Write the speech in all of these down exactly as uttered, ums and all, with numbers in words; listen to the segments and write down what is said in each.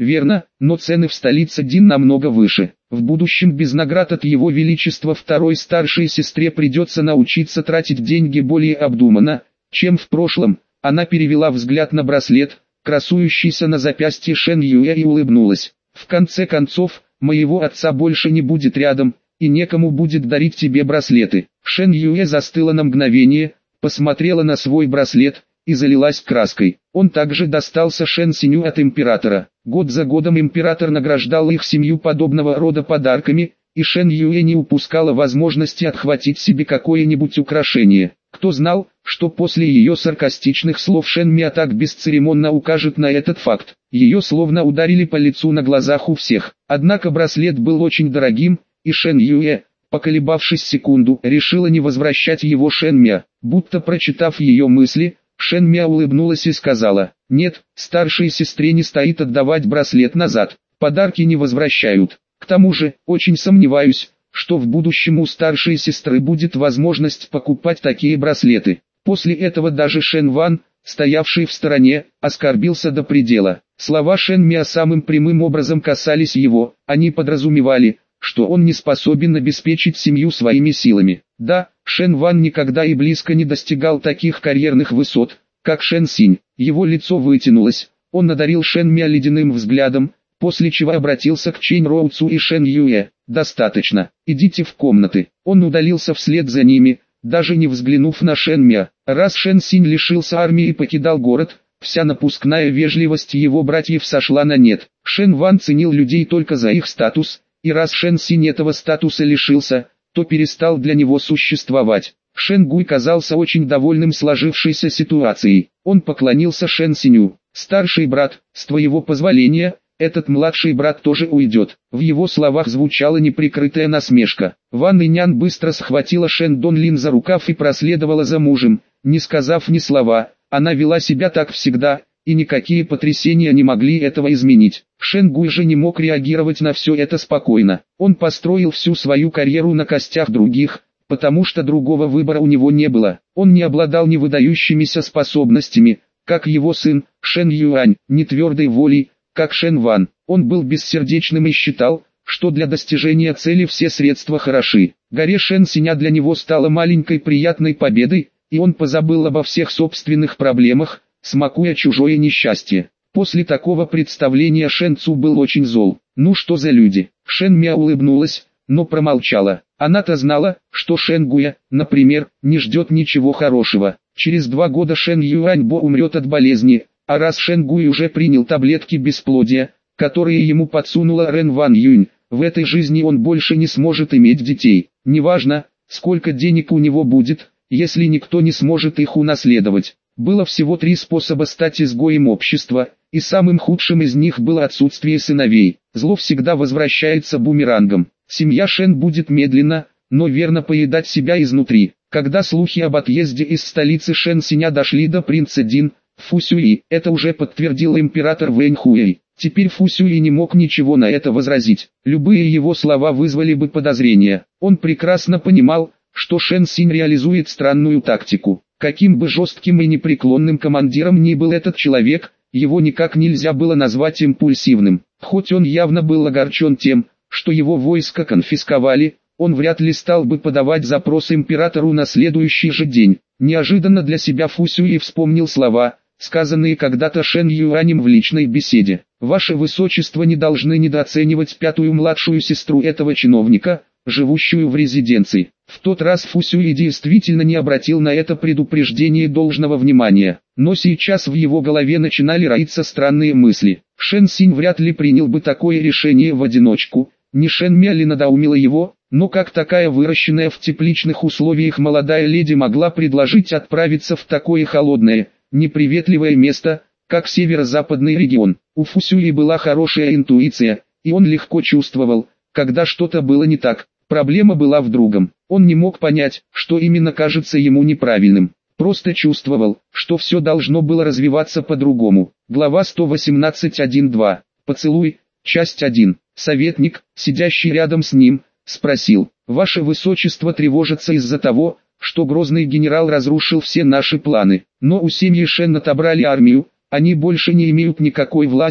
Верно, но цены в столице Дин намного выше. В будущем без наград от его величества второй старшей сестре придется научиться тратить деньги более обдуманно, чем в прошлом. Она перевела взгляд на браслет, красующийся на запястье Шен Юэ, и улыбнулась. В конце концов, моего отца больше не будет рядом, и некому будет дарить тебе браслеты. Шен Юэ застыла на мгновение, посмотрела на свой браслет и залилась краской. Он также достался Шен Синю от императора. Год за годом император награждал их семью подобного рода подарками, и Шен Юэ не упускала возможности отхватить себе какое-нибудь украшение. Кто знал, что после ее саркастичных слов Шен Миа так бесцеремонно укажет на этот факт. Ее словно ударили по лицу на глазах у всех. Однако браслет был очень дорогим, и Шен Юэ, поколебавшись секунду, решила не возвращать его Шен Миа. Будто прочитав ее мысли, Шен Миа улыбнулась и сказала: «Нет, старшей сестре не стоит отдавать браслет назад, подарки не возвращают. К тому же, очень сомневаюсь, что в будущем у старшей сестры будет возможность покупать такие браслеты». После этого даже Шен Ван, стоявший в стороне, оскорбился до предела. Слова Шен Миа самым прямым образом касались его, они подразумевали, что он не способен обеспечить семью своими силами. Да, Шен Ван никогда и близко не достигал таких карьерных высот, как Шен Синь. Его лицо вытянулось, он одарил Шен Миа ледяным взглядом, после чего обратился к Чэнь Роуцу и Шен Юэ: «Достаточно, идите в комнаты». Он удалился вслед за ними, даже не взглянув на Шен Миа. Раз Шен Синь лишился армии и покидал город, вся напускная вежливость его братьев сошла на нет. Шен Ван ценил людей только за их статус, и раз Шен Синь этого статуса лишился, то перестал для него существовать. Шен Гуй казался очень довольным сложившейся ситуацией. Он поклонился Шен Синю: «Старший брат, с твоего позволения, этот младший брат тоже уйдет». В его словах звучала неприкрытая насмешка. Ван Инян быстро схватила Шен Дон Лин за рукав и проследовала за мужем, не сказав ни слова. Она вела себя так всегда, и никакие потрясения не могли этого изменить. Шен Гуй же не мог реагировать на все это спокойно. Он построил всю свою карьеру на костях других, потому что другого выбора у него не было. Он не обладал ни выдающимися способностями, как его сын, Шен Юань, ни твердой волей, как Шен Ван. Он был бессердечным и считал, что для достижения цели все средства хороши. Горе Шен Синя для него стала маленькой приятной победой, и он позабыл обо всех собственных проблемах, смакуя чужое несчастье. После такого представления Шен Цу был очень зол. Ну что за люди? Шен Миа улыбнулась, но промолчала. Она-то знала, что Шен Гуя, например, не ждет ничего хорошего. Через два года Шен Юаньбо умрет от болезни, а раз Шен Гуй уже принял таблетки бесплодия, которые ему подсунула Рен Ван Юнь, в этой жизни он больше не сможет иметь детей. Неважно, сколько денег у него будет, если никто не сможет их унаследовать. Было всего три способа стать изгоем общества, и самым худшим из них было отсутствие сыновей. Зло всегда возвращается бумерангом. Семья Шен будет медленно, но верно поедать себя изнутри. Когда слухи об отъезде из столицы Шен Синя дошли до принца Дин, Фу Сюи, это уже подтвердил император Вэнь Хуэй. Теперь Фу Сюи не мог ничего на это возразить. Любые его слова вызвали бы подозрения. Он прекрасно понимал, что Шен Синь реализует странную тактику. Каким бы жестким и непреклонным командиром ни был этот человек, его никак нельзя было назвать импульсивным. Хоть он явно был огорчен тем, что его войско конфисковали, он вряд ли стал бы подавать запрос императору на следующий же день. Неожиданно для себя Фу Сюи вспомнил слова, сказанные когда-то Шен Юанем в личной беседе. «Ваше Высочество не должны недооценивать пятую младшую сестру этого чиновника, живущую в резиденции». В тот раз Фу Сюи действительно не обратил на это предупреждение должного внимания, но сейчас в его голове начинали роиться странные мысли. Шен Синь вряд ли принял бы такое решение в одиночку, не Шен Миа ли надоумила его, но как такая выращенная в тепличных условиях молодая леди могла предложить отправиться в такое холодное, неприветливое место, как северо-западный регион. У Фу Сюи была хорошая интуиция, и он легко чувствовал, когда что-то было не так. Проблема была в другом. Он не мог понять, что именно кажется ему неправильным. Просто чувствовал, что все должно было развиваться по-другому. Глава сто восемнадцать точка один точка два. Поцелуй. Часть один. Советник, сидящий рядом с ним, спросил: «Ваше Высочество тревожится из-за того, что грозный генерал разрушил все наши планы. Но у семьи Шен отобрали армию, они больше не имеют никакой власти,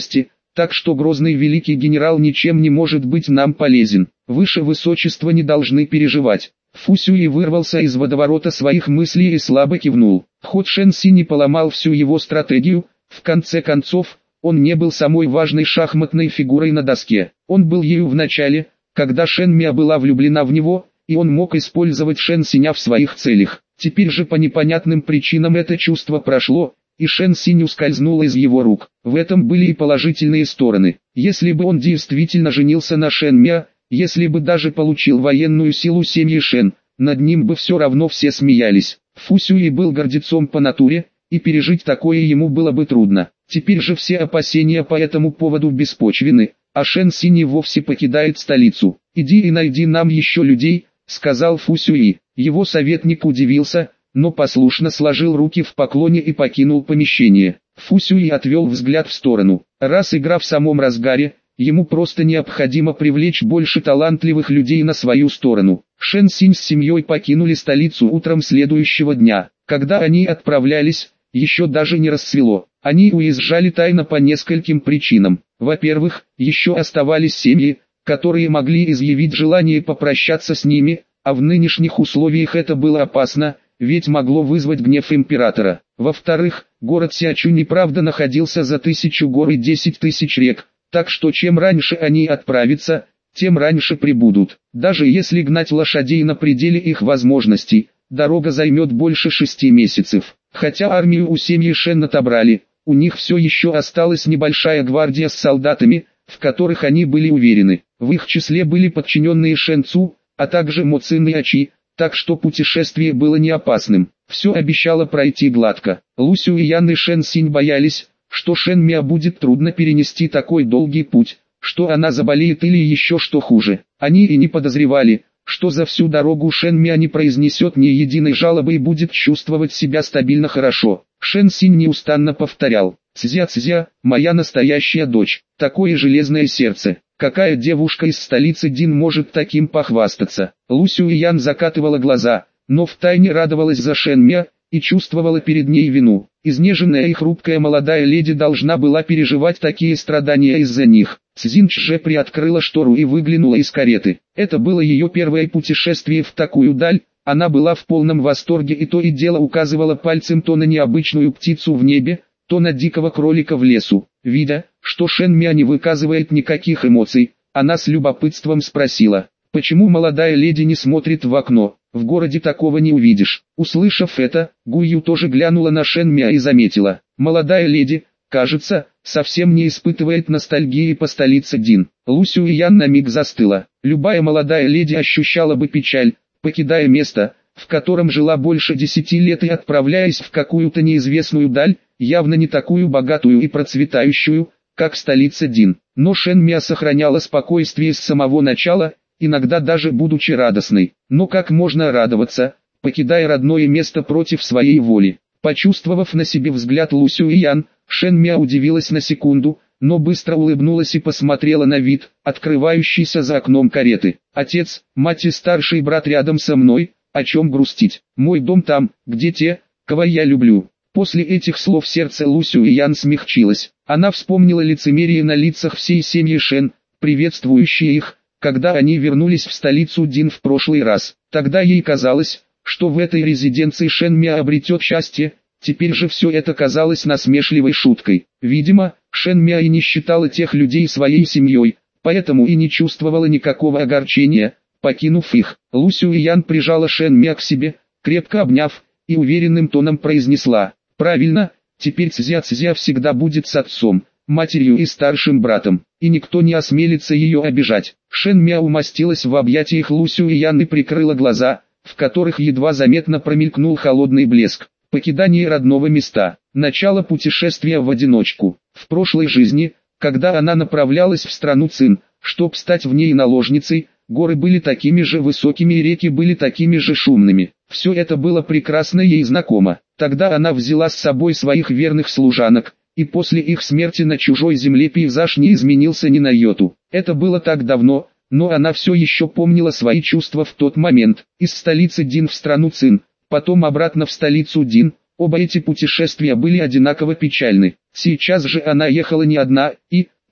так что грозный великий генерал ничем не может быть нам полезен. Выше высочества не должны переживать. Фу Сюй вырвался из водоворота своих мыслей и слабо кивнул. Ход Шэн Си не поломал всю его стратегию, в конце концов, он не был самой важной шахматной фигурой на доске. Он был ею в начале, когда Шэн Мя была влюблена в него, и он мог использовать Шэн Синя в своих целях. Теперь же по непонятным причинам это чувство прошло, и Шэн Синь ускользнула из его рук. В этом были и положительные стороны. Если бы он действительно женился на Шэн Мя, если бы даже получил военную силу семьи Шэн, над ним бы все равно все смеялись. Фу Сюй был гордецом по натуре, и пережить такое ему было бы трудно. Теперь же все опасения по этому поводу беспочвены, а Шэн Синь вовсе покидает столицу. «Иди и найди нам еще людей», — сказал Фу Сюй. Его советник удивился, но послушно сложил руки в поклоне и покинул помещение. Фу Сюй отвел взгляд в сторону. Раз игра в самом разгаре, ему просто необходимо привлечь больше талантливых людей на свою сторону. Шэн Синь с семьей покинули столицу утром следующего дня. Когда они отправлялись, еще даже не рассвело. Они уезжали тайно по нескольким причинам. Во-первых, еще оставались семьи, которые могли изъявить желание попрощаться с ними, а в нынешних условиях это было опасно, ведь могло вызвать гнев императора. Во-вторых, город Сячунь и правда находился за тысячу гор и десять тысяч рек, так что чем раньше они отправятся, тем раньше прибудут. Даже если гнать лошадей на пределе их возможностей, дорога займет больше шести месяцев. Хотя армию у семьи Шэн отобрали, у них все еще осталась небольшая гвардия с солдатами, в которых они были уверены. В их числе были подчиненные Шэн Цу, а также Мо Цин и Ачи, так что путешествие было не опасным. Все обещало пройти гладко. Лу Сюйян и Шэн Синь боялись, что Шэн Мя будет трудно перенести такой долгий путь, что она заболеет или еще что хуже. Они и не подозревали, что за всю дорогу Шэн Мя не произнесет ни единой жалобы и будет чувствовать себя стабильно хорошо. Шэн Синь неустанно повторял: «Цзя-цзя, моя настоящая дочь, такое железное сердце». Какая девушка из столицы Дин может таким похвастаться? Лу Сюйян закатывала глаза, но втайне радовалась за Шэн Мя и чувствовала перед ней вину. Изнеженная и хрупкая молодая леди должна была переживать такие страдания из-за них. Цзинь же приоткрыла штору и выглянула из кареты. Это было ее первое путешествие в такую даль. Она была в полном восторге и то и дело указывала пальцем то на необычную птицу в небе, то на дикого кролика в лесу. Видя, что Шэн Мя не выказывает никаких эмоций, она с любопытством спросила: «Почему молодая леди не смотрит в окно? В городе такого не увидишь». Услышав это, Гую тоже глянула на Шэн Мя и заметила: «Молодая леди, кажется, совсем не испытывает ностальгии по столице Дин». Лу Сюйян на миг застыла. Любая молодая леди ощущала бы печаль, покидая место, в котором жила больше десяти лет и отправляясь в какую-то неизвестную даль, явно не такую богатую и процветающую, как столица Дин. Но Шэн Мя сохраняла спокойствие с самого начала, иногда даже будучи радостной. Но как можно радоваться, покидая родное место против своей воли? Почувствовав на себе взгляд Лу Сюйян, Шэн Мя удивилась на секунду, но быстро улыбнулась и посмотрела на вид, открывающийся за окном кареты. «Отец, мать и старший брат рядом со мной, о чем грустить? Мой дом там, где те, кого я люблю». После этих слов сердце Лу Сюйян смягчилось. Она вспомнила лицемерие на лицах всей семьи Шэн, приветствующие их, когда они вернулись в столицу Дин в прошлый раз. Тогда ей казалось, что в этой резиденции Шэн Мя обретет счастье, теперь же все это казалось насмешливой шуткой. Видимо, Шэн Мя и не считала тех людей своей семьей, поэтому и не чувствовала никакого огорчения, покинув их. Лу Сюйян прижала Шэн Мя к себе, крепко обняв, и уверенным тоном произнесла: «Правильно, теперь Цзя-Цзя всегда будет с отцом, матерью и старшим братом, и никто не осмелится ее обижать». Шэн Мя умостилась в объятиях Лу Сюйян и прикрыла глаза, в которых едва заметно промелькнул холодный блеск. Покидание родного места, начало путешествия в одиночку. В прошлой жизни, когда она направлялась в страну Цин, чтоб стать в ней наложницей, горы были такими же высокими и реки были такими же шумными. Все это было прекрасно ей знакомо. Тогда она взяла с собой своих верных служанок, и после их смерти на чужой земле пейзаж не изменился ни на йоту. Это было так давно, но она все еще помнила свои чувства в тот момент. Из столицы Дин в страну Цин, потом обратно в столицу Дин, оба эти путешествия были одинаково печальны. Сейчас же она ехала не одна, и,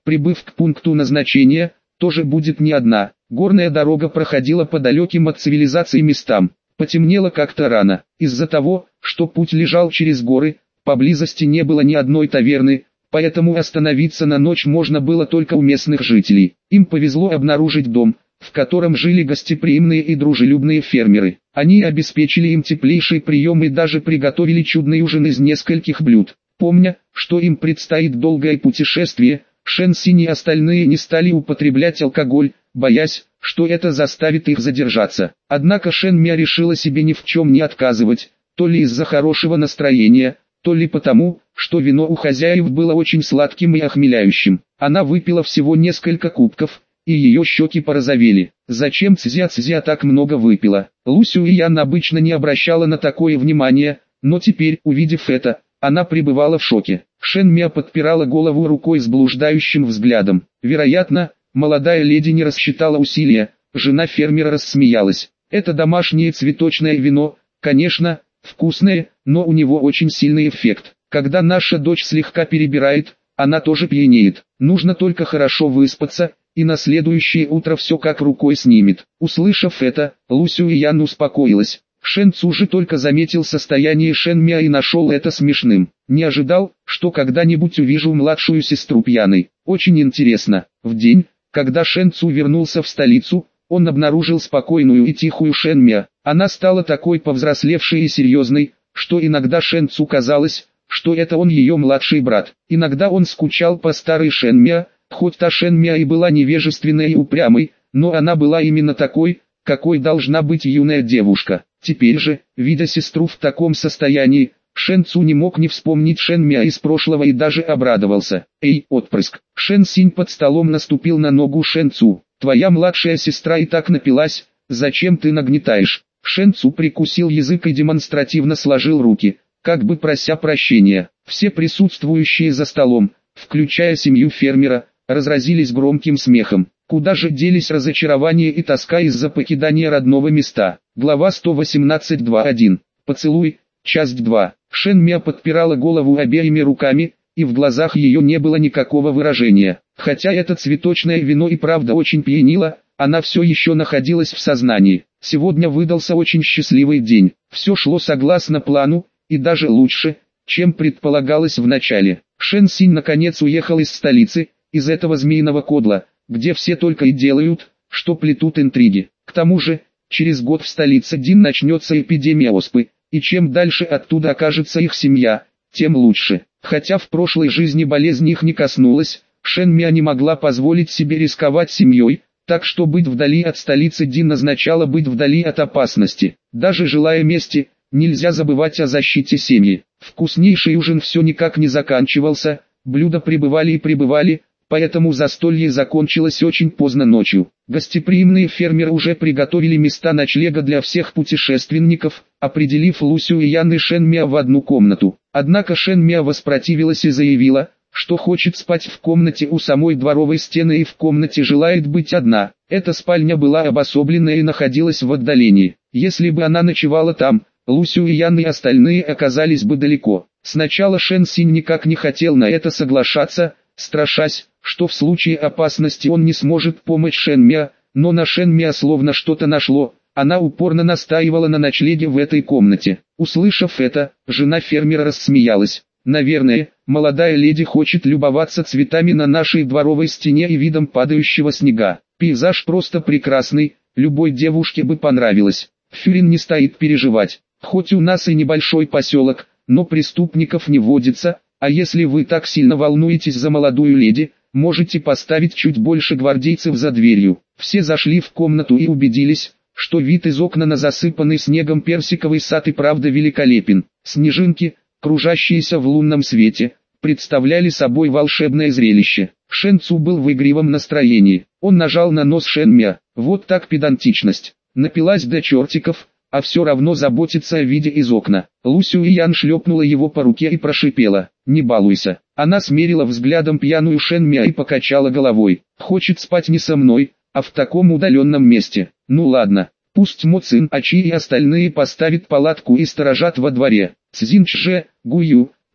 прибыв к пункту назначения, тоже будет не одна. Горная дорога проходила по далеким от цивилизации местам. Потемнело как-то рано. Из-за того, что путь лежал через горы, поблизости не было ни одной таверны, поэтому остановиться на ночь можно было только у местных жителей. Им повезло обнаружить дом, в котором жили гостеприимные и дружелюбные фермеры. Они обеспечили им теплейший прием и даже приготовили чудный ужин из нескольких блюд. Помня, что им предстоит долгое путешествие, Шэн Синь и остальные не стали употреблять алкоголь, боясь, что это заставит их задержаться. Однако Шэн Мя решила себе ни в чем не отказывать, то ли из-за хорошего настроения, то ли потому, что вино у хозяев было очень сладким и охмеляющим. Она выпила всего несколько кубков, и ее щеки порозовели. Зачем Цзя-Цзя так много выпила? Лу Сюэян обычно не обращала на такое внимания, но теперь, увидев это, она пребывала в шоке. Шэн Мя подпирала голову рукой с блуждающим взглядом. Вероятно, молодая леди не рассчитала усилия, жена фермера рассмеялась. Это домашнее цветочное вино, конечно, вкусное, но у него очень сильный эффект. Когда наша дочь слегка перебирает, она тоже пьянеет. Нужно только хорошо выспаться, и на следующее утро все как рукой снимет. Услышав это, Лу Сюэян успокоилась. Шэн Цу же только заметил состояние Шэн Мя и нашел это смешным. Не ожидал, что когда-нибудь увижу младшую сестру пьяной. Очень интересно. В день, когда Шэн Цу вернулся в столицу, он обнаружил спокойную и тихую Шэн Мя. Она стала такой повзрослевшей и серьезной, что иногда Шэн Цу казалось, что это он ее младший брат. Иногда он скучал по старой Шэн Мя, хоть та Шэн Мя и была невежественной и упрямой, но она была именно такой, какой должна быть юная девушка. Теперь же, видя сестру в таком состоянии, Шэн Цу не мог не вспомнить Шэн Мя из прошлого и даже обрадовался. «Эй, отпрыск!» Шэн Синь под столом наступил на ногу Шэн Цу. «Твоя младшая сестра и так напилась, зачем ты нагнетаешь?» Шэн Цу прикусил язык и демонстративно сложил руки, как бы прося прощения. Все присутствующие за столом, включая семью фермера, разразились громким смехом. Куда же делись разочарование и тоска из-за покидания родного места? Глава сто восемнадцать два один. Поцелуй. Часть два. Шэн Мя подпирала голову обеими руками, и в глазах ее не было никакого выражения. Хотя это цветочное вино и правда очень пьянило, она все еще находилась в сознании. Сегодня выдался очень счастливый день. Все шло согласно плану, и даже лучше, чем предполагалось в начале. Шэн Синь наконец уехал из столицы, из этого змеиного кодла, где все только и делают, что плетут интриги. К тому же, через год в столице Дин начнется эпидемия оспы, и чем дальше оттуда окажется их семья, тем лучше. Хотя в прошлой жизни болезнь их не коснулась, Шэн Мя не могла позволить себе рисковать семьей, так что быть вдали от столицы Дин означало быть вдали от опасности. Даже желая мести, нельзя забывать о защите семьи. Вкуснейший ужин все никак не заканчивался, блюда прибывали и прибывали, поэтому застолье закончилось очень поздно ночью. Гостеприимные фермеры уже приготовили места ночлега для всех путешественников, определив Лу Сюэян и Шэн Мя в одну комнату. Однако Шэн Мя воспротивилась и заявила, что хочет спать в комнате у самой дворовой стены и в комнате желает быть одна. Эта спальня была обособлена и находилась в отдалении. Если бы она ночевала там, Лу Сюэян и остальные оказались бы далеко. Сначала Шэн Синь никак не хотел на это соглашаться, страшась, что в случае опасности он не сможет помочь Шэн Мя, но на Шэн Мя словно что-то нашло, она упорно настаивала на ночлеге в этой комнате. Услышав это, жена фермера рассмеялась. «Наверное, молодая леди хочет любоваться цветами на нашей дворовой стене и видом падающего снега. Пейзаж просто прекрасный, любой девушке бы понравилось. Фюрин не стоит переживать. Хоть у нас и небольшой поселок, но преступников не водится, а если вы так сильно волнуетесь за молодую леди, можете поставить чуть больше гвардейцев за дверью». Все зашли в комнату и убедились, что вид из окна на засыпанный снегом персиковый сад и правда великолепен. Снежинки, кружащиеся в лунном свете, представляли собой волшебное зрелище. Шэн Цу был в игривом настроении. Он нажал на нос Шэн Мя. Вот так педантичность. Напилась до чертиков, а все равно заботится о виде из окна. Лу Сюэян шлепнула его по руке и прошипела: «Не балуйся». Она смерила взглядом пьяную Шэн Мя и покачала головой. «Хочет спать не со мной, а в таком удаленном месте. Ну ладно, пусть Мо Цин Ачи и остальные поставят палатку и сторожат во дворе. Цзинь Чже, Гую,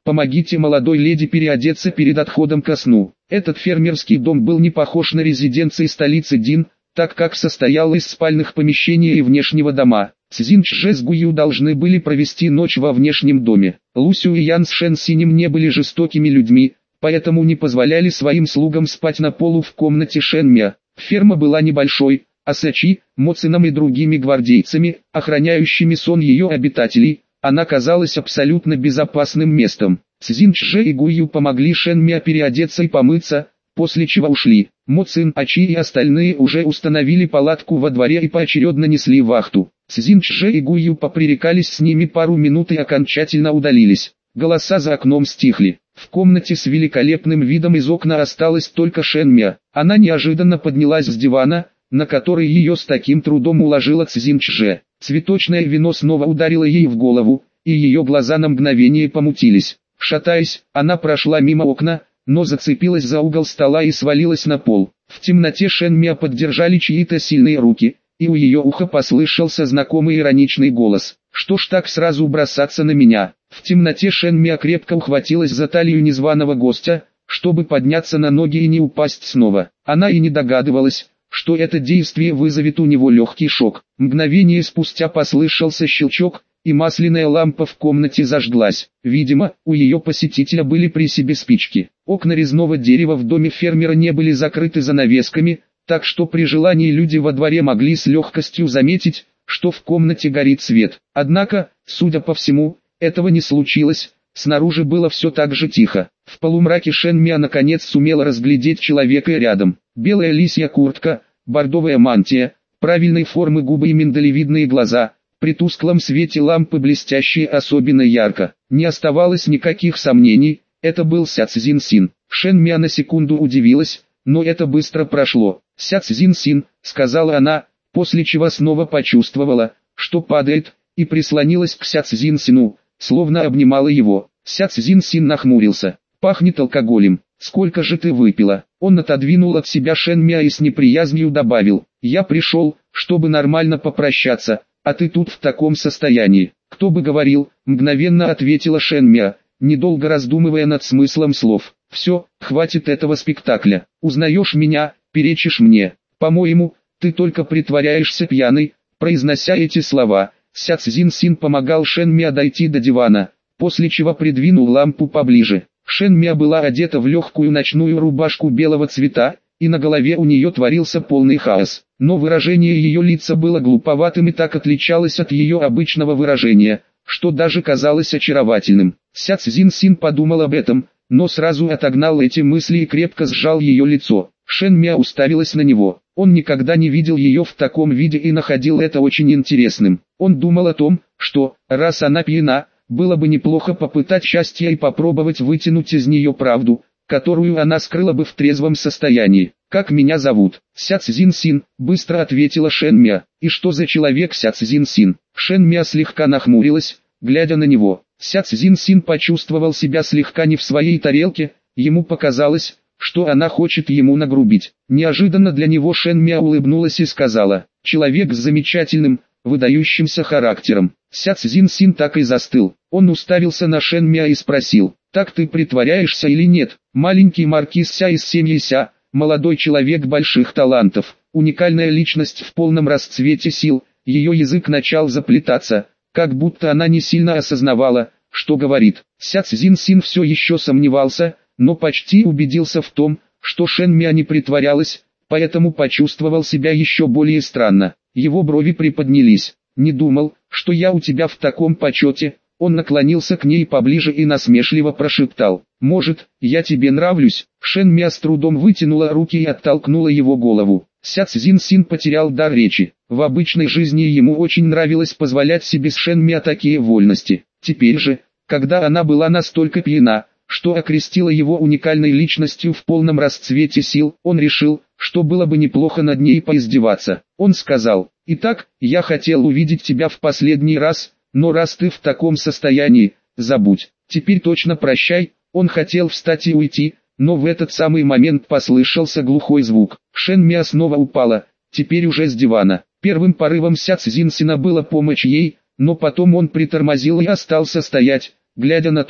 Помогите молодой леди переодеться перед отходом ко сну. Этот фермерский дом был не похож на резиденции столицы Дин, так как состоял из спальных помещений и внешнего дома. Цзин Чжэ с Гую должны были провести ночь во внешнем доме. Лусю и Ян с Шэн Синем не были жестокими людьми, поэтому не позволяли своим слугам спать на полу в комнате Шэн Мя. Ферма была небольшой, а Сачи, Мо Цином и другими гвардейцами, охраняющими сон ее обитателей, она казалась абсолютно безопасным местом. Цзин Чжэ и Гую помогли Шэн Мя переодеться и помыться, после чего ушли. Мо Цин, Ачи и остальные уже установили палатку во дворе и поочередно несли вахту. Цзин Чжэ и Гую попререкались с ними пару минут и окончательно удалились. Голоса за окном стихли. В комнате с великолепным видом из окна осталась только Шэн Мя. Она неожиданно поднялась с дивана, на который ее с таким трудом уложила Цзин Чжэ. Цветочное вино снова ударило ей в голову, и ее глаза на мгновение помутились. Шатаясь, она прошла мимо окна, но зацепилась за угол стола и свалилась на пол. В темноте Шэн Мя поддержали чьи-то сильные руки, и у ее уха послышался знакомый ироничный голос. «Что ж так сразу бросаться на меня?» В темноте Шэн Мя крепко ухватилась за талию незваного гостя, чтобы подняться на ноги и не упасть снова. Она и не догадывалась, что это действие вызовет у него легкий шок. Мгновение спустя послышался щелчок, и масляная лампа в комнате зажглась. Видимо, у ее посетителя были при себе спички. Окна резного дерева в доме фермера не были закрыты занавесками, так что при желании люди во дворе могли с легкостью заметить, что в комнате горит свет. Однако, судя по всему, этого не случилось, снаружи было все так же тихо. В полумраке Шэн Мя наконец сумела разглядеть человека рядом. Белая лисья куртка, бордовая мантия, правильной формы губы и миндалевидные глаза, при тусклом свете лампы блестящие особенно ярко. Не оставалось никаких сомнений, это был Ся Цзин Син. Шэн Мя на секунду удивилась, но это быстро прошло. «Ся Цзин Син», — сказала она, после чего снова почувствовала, что падает, и прислонилась к Ся Цзин Сину, словно обнимала его. Ся Цзин Син нахмурился. «Пахнет алкоголем. Сколько же ты выпила?» Он отодвинул от себя Шэн Мя и с неприязнью добавил: «Я пришел, чтобы нормально попрощаться, а ты тут в таком состоянии». «Кто бы говорил», — мгновенно ответила Шэн Мя, недолго раздумывая над смыслом слов. «Все, хватит этого спектакля. Узнаешь меня, перечишь мне. По-моему, ты только притворяешься пьяной». Произнося эти слова, Ся Цзин Син помогал Шэн Мя дойти до дивана, после чего придвинул лампу поближе. Шэн Мя была одета в легкую ночную рубашку белого цвета, и на голове у нее творился полный хаос. Но выражение ее лица было глуповатым и так отличалось от ее обычного выражения, что даже казалось очаровательным. Ся Цзин Син подумал об этом, но сразу отогнал эти мысли и крепко сжал ее лицо. Шэн Мя уставилась на него. Он никогда не видел ее в таком виде и находил это очень интересным. Он думал о том, что, раз она пьяна, было бы неплохо попытать счастье и попробовать вытянуть из нее правду, которую она скрыла бы в трезвом состоянии. «Как меня зовут?» «Ся Цзин Син», — быстро ответила Шэн Мя. «И что за человек Ся Цзин Син?» Шэн Мя слегка нахмурилась, глядя на него. Ся Цзин Син почувствовал себя слегка не в своей тарелке, ему показалось, что она хочет ему нагрубить. Неожиданно для него Шэн Мя улыбнулась и сказала: «Человек с замечательным, выдающимся характером». Ся Цзин Син так и застыл. Он уставился на Шэн Мя и спросил: «Так ты притворяешься или нет?» Маленький маркиз Ся из семьи Ся, молодой человек больших талантов, уникальная личность в полном расцвете сил, ее язык начал заплетаться, как будто она не сильно осознавала, что говорит. Ся Цзин Син все еще сомневался, но почти убедился в том, что Шэн Мя не притворялась, поэтому почувствовал себя еще более странно. Его брови приподнялись. «Не думал, что я у тебя в таком почете». Он наклонился к ней поближе и насмешливо прошептал: «Может, я тебе нравлюсь?» Шэн Мя с трудом вытянула руки и оттолкнула его голову. Ся Цзин Син потерял дар речи. В обычной жизни ему очень нравилось позволять себе с Шэн Мя такие вольности. Теперь же, когда она была настолько пьяна, что окрестила его уникальной личностью в полном расцвете сил, он решил, что было бы неплохо над ней поиздеваться. Он сказал: «Итак, я хотел увидеть тебя в последний раз, но раз ты в таком состоянии, забудь. Теперь точно прощай». Он хотел встать и уйти, но в этот самый момент послышался глухой звук. Шэн Мя снова упала, теперь уже с дивана. Первым порывом Ся Цзин Сина было помочь ей, но потом он притормозил и остался стоять, глядя на то,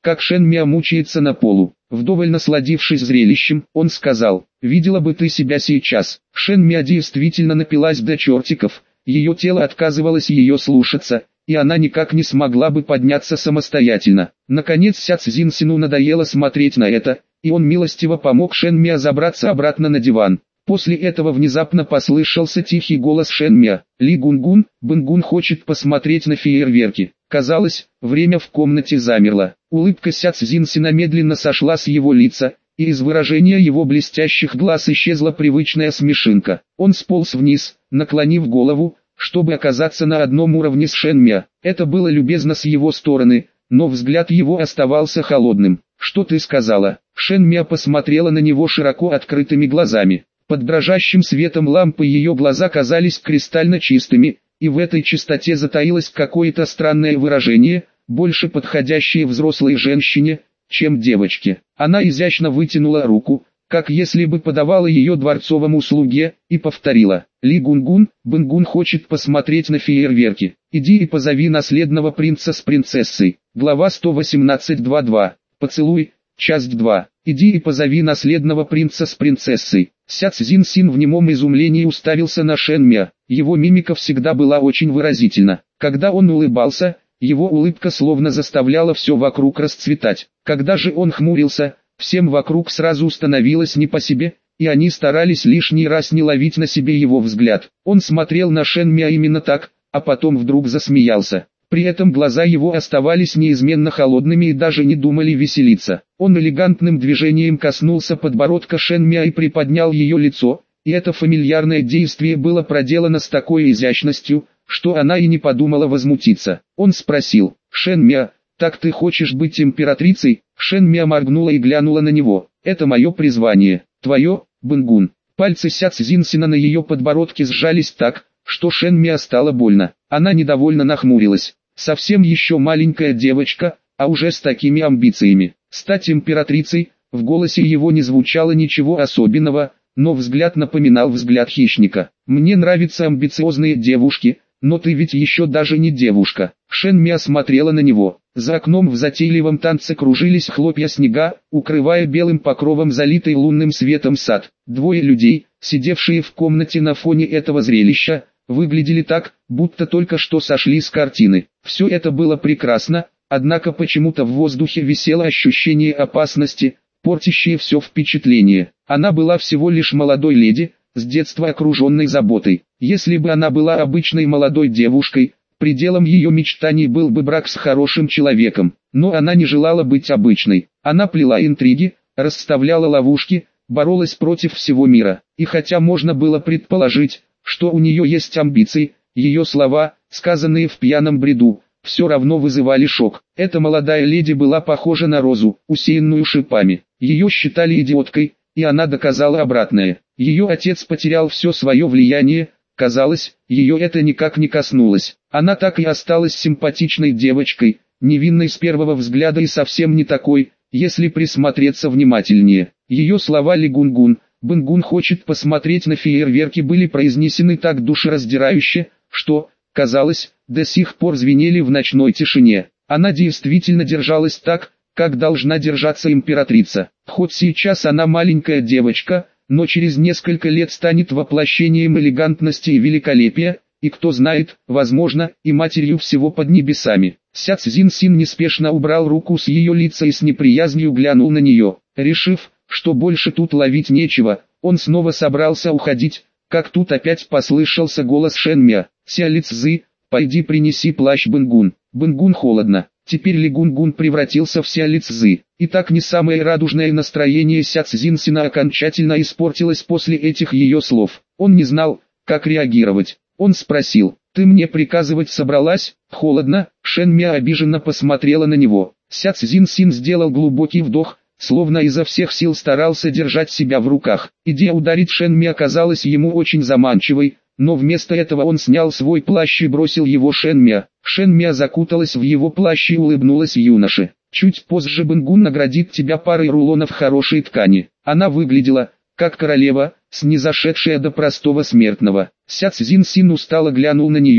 как Шен Миа мучается на полу. Вдоволь насладившись зрелищем, он сказал: «Видела бы ты себя сейчас». Шен Миа действительно напилась до чертиков, ее тело отказывалось ее слушаться, и она никак не смогла бы подняться самостоятельно. Наконец Ся Цзиньсину надоело смотреть на это, и он милостиво помог Шен Миа забраться обратно на диван. После этого внезапно послышался тихий голос Шен Миа: «Ли Гунгун, Бэнгун хочет посмотреть на фейерверки». Казалось, время в комнате замерло. Улыбка Ся Цзиньсина медленно сошла с его лица, и из выражения его блестящих глаз исчезла привычная смешинка. Он сполз вниз, наклонив голову, чтобы оказаться на одном уровне с Шен Миа. Это было любезно с его стороны, но взгляд его оставался холодным. «Что ты сказала?» Шен Миа посмотрела на него широко открытыми глазами. Под дрожащим светом лампы ее глаза казались кристально чистыми, и в этой чистоте затаилось какое-то странное выражение, больше подходящее взрослой женщине, чем девочке. Она изящно вытянула руку, как если бы подавала ее дворцовому слуге, и повторила: «Ли Гунгун, Бэнгун хочет посмотреть на фейерверки. Иди и позови наследного принца с принцессой». Глава сто восемнадцать два два. Поцелуй. Часть два. «Иди и позови наследного принца с принцессой». Ся Цзиньсин в немом изумлении уставился на Шен Миа. Его мимика всегда была очень выразительна. Когда он улыбался, его улыбка словно заставляла все вокруг расцветать. Когда же он хмурился, всем вокруг сразу становилось не по себе, и они старались лишний раз не ловить на себе его взгляд. Он смотрел на Шен Миа именно так, а потом вдруг засмеялся. При этом глаза его оставались неизменно холодными и даже не думали веселиться. Он элегантным движением коснулся подбородка Шен Миа и приподнял ее лицо, и это фамильярное действие было проделано с такой изящностью, что она и не подумала возмутиться. Он спросил: «Шен Миа, так ты хочешь быть императрицей?» Шен Миа моргнула и глянула на него. «Это мое призвание. Твое, Бэнгун». Пальцы Ся Цзиньсина на ее подбородке сжались так, что Шен Миа стало больно. Она недовольно нахмурилась. Совсем еще маленькая девочка, а уже с такими амбициями. Стать императрицей, в голосе его не звучало ничего особенного, но взгляд напоминал взгляд хищника. «Мне нравятся амбициозные девушки, но ты ведь еще даже не девушка». Шен Миа смотрела на него. За окном в затейливом танце кружились хлопья снега, укрывая белым покровом залитый лунным светом сад. Двое людей, сидевшие в комнате на фоне этого зрелища, выглядели так, будто только что сошли с картины. Все это было прекрасно, однако почему-то в воздухе висело ощущение опасности, портящее все впечатление. Она была всего лишь молодой леди, с детства окруженной заботой. Если бы она была обычной молодой девушкой, пределом ее мечтаний был бы брак с хорошим человеком. Но она не желала быть обычной. Она плела интриги, расставляла ловушки, боролась против всего мира. И хотя можно было предположить, что у нее есть амбиции, ее слова, сказанные в пьяном бреду, все равно вызывали шок. Эта молодая леди была похожа на розу, усеянную шипами. Ее считали идиоткой, и она доказала обратное. Ее отец потерял все свое влияние, казалось, ее это никак не коснулось. Она так и осталась симпатичной девочкой, невинной с первого взгляда и совсем не такой, если присмотреться внимательнее. Ее слова «Ли Гунгун, Бэнгун хочет посмотреть на фейерверки» были произнесены так душераздирающе, что, казалось, до сих пор звенели в ночной тишине. Она действительно держалась так, как должна держаться императрица. Хоть сейчас она маленькая девочка, но через несколько лет станет воплощением элегантности и великолепия, и кто знает, возможно, и матерью всего под небесами. Ся Цзиньсин неспешно убрал руку с ее лица и с неприязнью глянул на нее. Решив, что больше тут ловить нечего, он снова собрался уходить, как тут опять послышался голос Шен Миа. «Ся Ли Цзы, пойди принеси плащ Бэнгун». Бэнгун холодно. Теперь Ли Гунгун превратился в Ся Ли Цзы. И так не самое радужное настроение Ся Цзиньсина окончательно испортилось после этих ее слов. Он не знал, как реагировать. Он спросил: «Ты мне приказывать собралась?» «Холодно». Шен Миа обиженно посмотрела на него. Ся Цзиньсин сделал глубокий вдох, словно изо всех сил старался держать себя в руках. Идея ударить Шен Миа казалась ему очень заманчивой, но вместо этого он снял свой плащ и бросил его Шен Миа. Шен Миа закуталась в его плащ и улыбнулась юноше. «Чуть позже Бэнгун наградит тебя парой рулонов хорошей ткани». Она выглядела, как королева, снизошедшая до простого смертного. Ся Цзиньсин устало глянул на нее.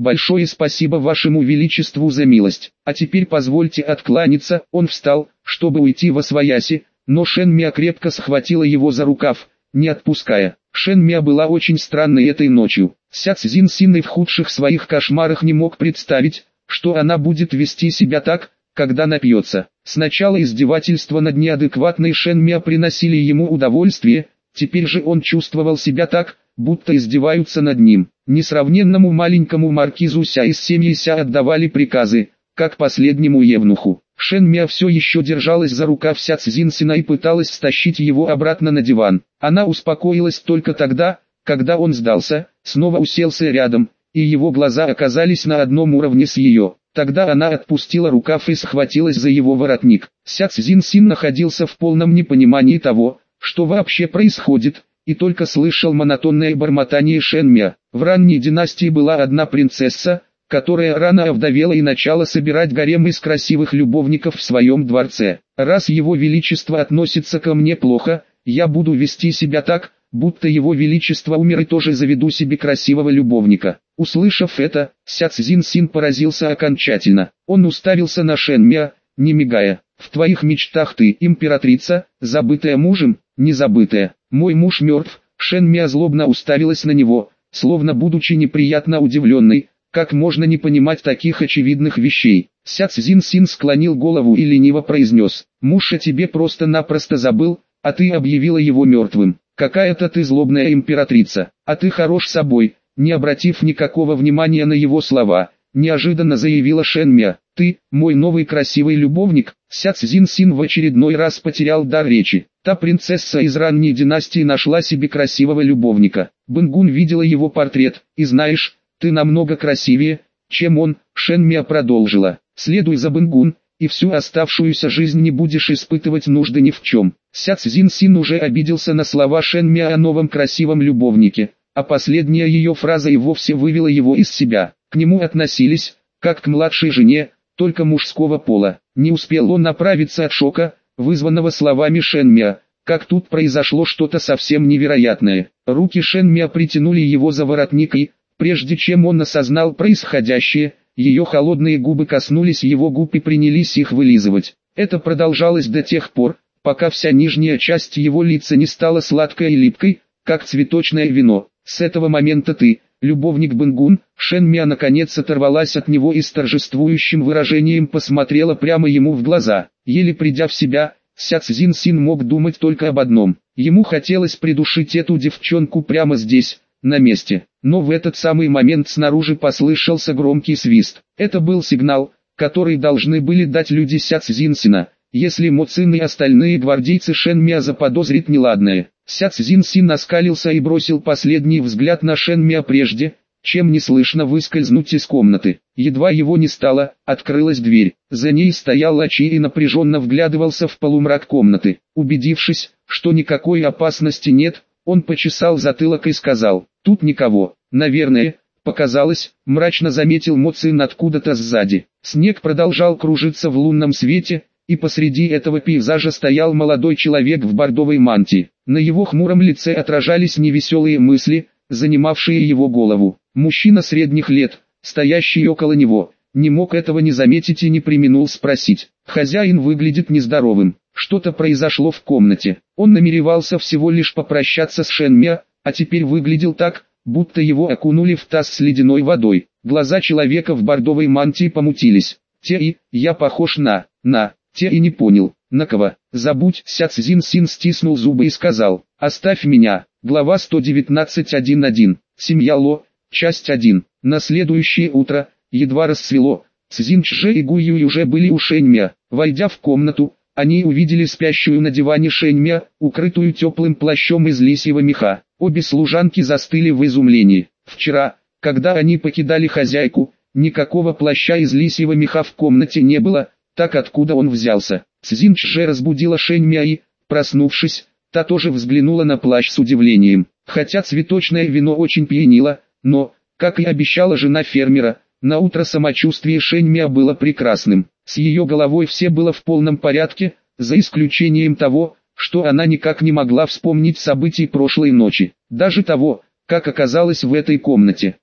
большое спасибо вашему величеству за милость. А теперь позвольте откланяться. Он встал, чтобы уйти восвояси, но Шен Мя крепко схватила его за рукав, не отпуская. Шен Мя была очень странной этой ночью. Ся Цзин Син и в худших своих кошмарах не мог представить, что она будет вести себя так, когда напьется. Сначала издевательства над неадекватной Шен Мя приносили ему удовольствие, теперь же он чувствовал себя так, будто издеваются над ним. Несравненному маленькому маркизу Ся из семьи Ся отдавали приказы, как последнему евнуху. Шен Мя все еще держалась за рукав Ся Цзин Сина и пыталась стащить его обратно на диван. Она успокоилась только тогда, когда он сдался, снова уселся рядом, и его глаза оказались на одном уровне с ее. Тогда она отпустила рукав и схватилась за его воротник. Ся Цзин Син находился в полном непонимании того, что вообще происходит, и только слышал монотонное бормотание Шен Мя. В ранней династии была одна принцесса, которая рано овдовела и начала собирать гарем из красивых любовников в своем дворце. Раз его величество относится ко мне плохо, я буду вести себя так, будто его величество умер и тоже заведу себе красивого любовника. Услышав это, Ся Цзин Син поразился окончательно. Он уставился на Шен Мя, не мигая. В твоих мечтах ты императрица, забытая мужем, не забытая. Мой муж мертв. Шен Мя злобно уставилась на него, словно будучи неприятно удивленной. Как можно не понимать таких очевидных вещей? Ся Цзин Син склонил голову и лениво произнес: муж о тебе просто-напросто забыл, а ты объявила его мертвым. Какая-то ты злобная императрица, а ты хорош собой. Не обратив никакого внимания на его слова, неожиданно заявила Шен Мя: ты, мой новый красивый любовник. Ся Цзин Син в очередной раз потерял дар речи. Та принцесса из ранней династии нашла себе красивого любовника. Бэнгун видела его портрет, и знаешь, ты намного красивее, чем он. Шен Мя продолжила: следуй за Бэнгун, и всю оставшуюся жизнь не будешь испытывать нужды ни в чем. Ся Цзин Син уже обиделся на слова Шен Мя о новом красивом любовнике, а последняя ее фраза и вовсе вывела его из себя. К нему относились, как к младшей жене, только мужского пола. Не успел он направиться от шока, вызванного словами Шен Мя, как тут произошло что-то совсем невероятное. Руки Шен Мя притянули его за воротник и, прежде чем он осознал происходящее, ее холодные губы коснулись его губ и принялись их вылизывать. Это продолжалось до тех пор, пока вся нижняя часть его лица не стала сладкой и липкой, как цветочное вино. С этого момента ты, любовник Бэнгун. Шен Мя наконец оторвалась от него и с торжествующим выражением посмотрела прямо ему в глаза. Еле придя в себя, Ся Цзин Син мог думать только об одном. Ему хотелось придушить эту девчонку прямо здесь, на месте. Но в этот самый момент снаружи послышался громкий свист. Это был сигнал, который должны были дать люди Ся Цзин Сина, если Мо Цин и остальные гвардейцы Шен Мя заподозрят неладное. Ся Цзин Син оскалился и бросил последний взгляд на Шен Мя прежде, чем неслышно выскользнуть из комнаты. Едва его не стало, открылась дверь. За ней стоял Ачи и напряженно вглядывался в полумрак комнаты. Убедившись, что никакой опасности нет, он почесал затылок и сказал: тут никого. Наверное, показалось, мрачно заметил Мо Цин откуда-то сзади. Снег продолжал кружиться в лунном свете, и посреди этого пейзажа стоял молодой человек в бордовой мантии. На его хмуром лице отражались невеселые мысли, занимавшие его голову. Мужчина средних лет, стоящий около него, не мог этого не заметить и не преминул спросить: хозяин выглядит нездоровым. Что-то произошло в комнате. Он намеревался всего лишь попрощаться с Шен Мя, а теперь выглядел так, будто его окунули в таз с ледяной водой. Глаза человека в бордовой мантии помутились. Те и, я похож на, на, те и не понял, на кого. Забудь. Ся Цзин Син стиснул зубы и сказал: оставь меня. Глава сто девятнадцать точка один точка один. Семья Ло, часть один. На следующее утро, едва рассвело, Цзин Чжэ и Гуй Юй уже были у Шэнь Мя. Войдя в комнату, они увидели спящую на диване Шэнь Мя, укрытую теплым плащом из лисьего меха. Обе служанки застыли в изумлении. Вчера, когда они покидали хозяйку, никакого плаща из лисьего меха в комнате не было, так откуда он взялся? Цзин Чжэ разбудила Шэнь Мя и, проснувшись, та тоже взглянула на плащ с удивлением. Хотя цветочное вино очень пьянило, но, как и обещала жена фермера, на утро самочувствие Шэнь Мя было прекрасным. С ее головой все было в полном порядке, за исключением того, что она никак не могла вспомнить событий прошлой ночи. Даже того, как оказалась в этой комнате.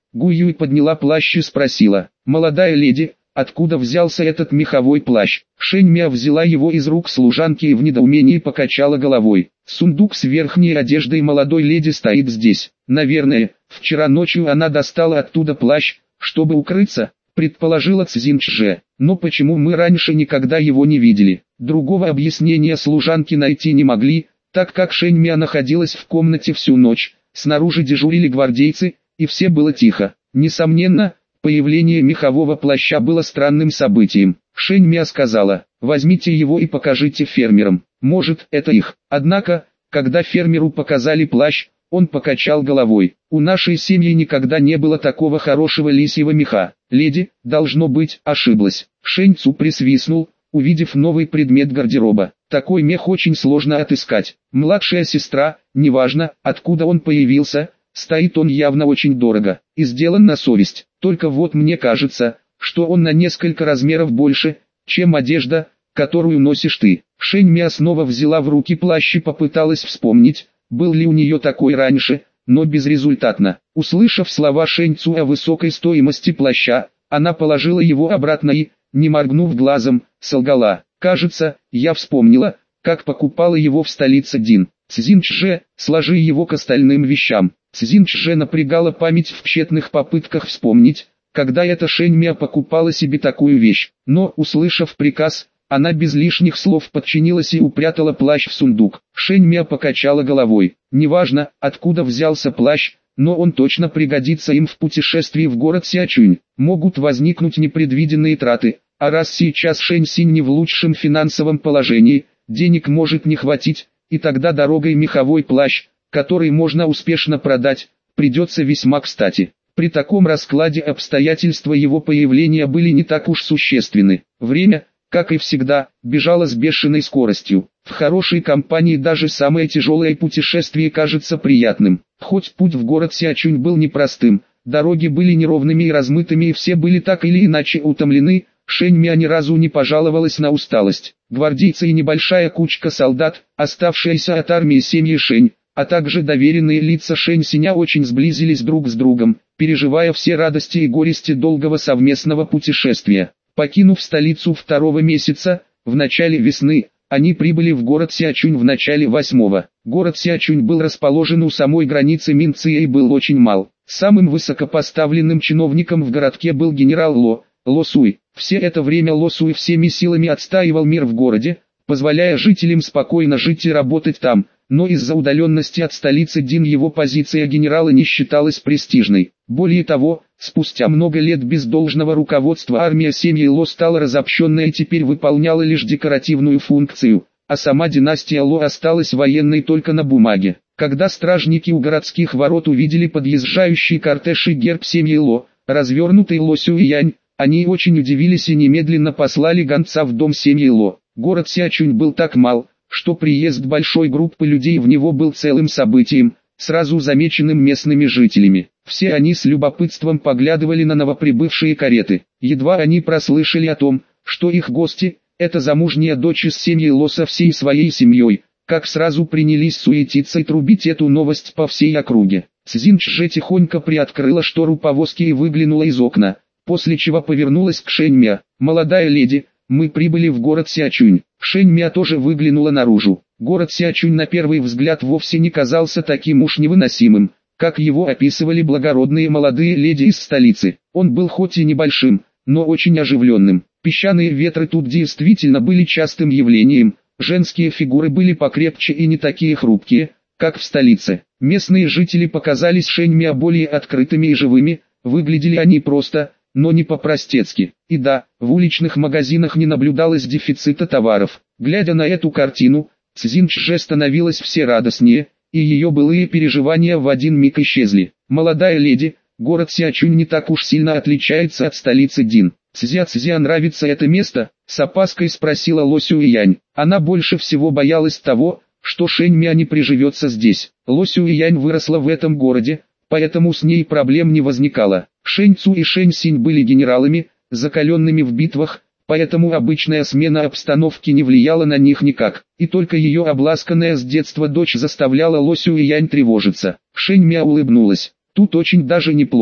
Гу Юй подняла плащ и спросила: «Молодая леди, откуда взялся этот меховой плащ?» Шэнь Мя взяла его из рук служанки и в недоумении покачала головой. «Сундук с верхней одеждой молодой леди стоит здесь. Наверное, вчера ночью она достала оттуда плащ, чтобы укрыться», предположила Цзиньчже. «Но почему мы раньше никогда его не видели?» Другого объяснения служанки найти не могли, так как Шэнь Мя находилась в комнате всю ночь, снаружи дежурили гвардейцы, и все было тихо. Несомненно, появление мехового плаща было странным событием. Шэнь Мя сказала: «Возьмите его и покажите фермерам, может, это их». Однако, когда фермеру показали плащ, он покачал головой. «У нашей семьи никогда не было такого хорошего лисьего меха. Леди, должно быть, ошиблась». Шэнь Цу присвистнул, увидев новый предмет гардероба. «Такой мех очень сложно отыскать. Младшая сестра, неважно, откуда он появился, стоит он явно очень дорого и сделан на совесть. Только вот мне кажется, что он на несколько размеров больше, чем одежда, которую носишь ты». Шэнь Мя снова взяла в руки плащ и попыталась вспомнить, был ли у нее такой раньше, но безрезультатно. Услышав слова Шэнь Цу о высокой стоимости плаща, она положила его обратно и, не моргнув глазом, солгала: «Кажется, я вспомнила, как покупала его в столице Дин». «Цзиньчже, сложи его к остальным вещам». Цзиньчже напрягала память в тщетных попытках вспомнить, когда эта Шэнь Мя покупала себе такую вещь. Но, услышав приказ, она без лишних слов подчинилась и упрятала плащ в сундук. Шэнь Мя покачала головой. «Неважно, откуда взялся плащ, но он точно пригодится им в путешествии в город Сяочунь. Могут возникнуть непредвиденные траты, а раз сейчас Шэнь Синь не в лучшем финансовом положении, денег может не хватить, и тогда дорогой меховой плащ, который можно успешно продать, придется весьма кстати». При таком раскладе обстоятельства его появления были не так уж существенны. Время, как и всегда, бежало с бешеной скоростью. В хорошей компании даже самое тяжелое путешествие кажется приятным. Хоть путь в город Сяочунь был непростым, дороги были неровными и размытыми и все были так или иначе утомлены, Шэнь Мя ни разу не пожаловалась на усталость. Гвардейцы и небольшая кучка солдат, оставшаяся от армии семьи Шэнь, а также доверенные лица Шэнь Синя очень сблизились друг с другом, переживая все радости и горести долгого совместного путешествия. Покинув столицу второго месяца, в начале весны, они прибыли в город Сяочунь в начале восьмого. Город Сяочунь был расположен у самой границы Минция и был очень мал. Самым высокопоставленным чиновником в городке был генерал Ло, Ло Суй. Все это время Ло Суй всеми силами отстаивал мир в городе, позволяя жителям спокойно жить и работать там, но из-за удаленности от столицы Дин его позиция генерала не считалась престижной. Более того, спустя много лет без должного руководства армия семьи Ло стала разобщенной и теперь выполняла лишь декоративную функцию, а сама династия Ло осталась военной только на бумаге. Когда стражники у городских ворот увидели подъезжающий кортеж и герб семьи Ло, развернутый Ло Сюэянь, они очень удивились и немедленно послали гонца в дом семьи Ло. Город Сяочунь был так мал, что приезд большой группы людей в него был целым событием, сразу замеченным местными жителями. Все они с любопытством поглядывали на новоприбывшие кареты. Едва они прослышали о том, что их гости – это замужняя дочь из семьи Ло со всей своей семьей, как сразу принялись суетиться и трубить эту новость по всей округе. Цзиньчже тихонько приоткрыла штору повозки и выглянула из окна, после чего повернулась к Шэнь Мя. «Молодая леди, мы прибыли в город Сяочунь». Шэнь Мя тоже выглянула наружу. Город Сяочунь на первый взгляд вовсе не казался таким уж невыносимым, как его описывали благородные молодые леди из столицы. Он был хоть и небольшим, но очень оживленным. Песчаные ветры тут действительно были частым явлением, женские фигуры были покрепче и не такие хрупкие, как в столице. Местные жители показались Шэнь Мя более открытыми и живыми, выглядели они просто, но не по-простецки. И да, в уличных магазинах не наблюдалось дефицита товаров. Глядя на эту картину, Цзиньчже становилась все радостнее, и ее былые переживания в один миг исчезли. «Молодая леди, город Сяочунь не так уж сильно отличается от столицы Дин. Цзя-Цзя нравится это место?» — с опаской спросила Ло Сюэянь. Она больше всего боялась того, что Шэнь Мя не приживется здесь. Ло Сюэянь выросла в этом городе, поэтому с ней проблем не возникало. Шэнь Цу и Шэнь Синь были генералами, закаленными в битвах, поэтому обычная смена обстановки не влияла на них никак, и только ее обласканная с детства дочь заставляла Ло Сюэянь тревожиться. Шэнь Мя улыбнулась. «Тут очень даже неплохо.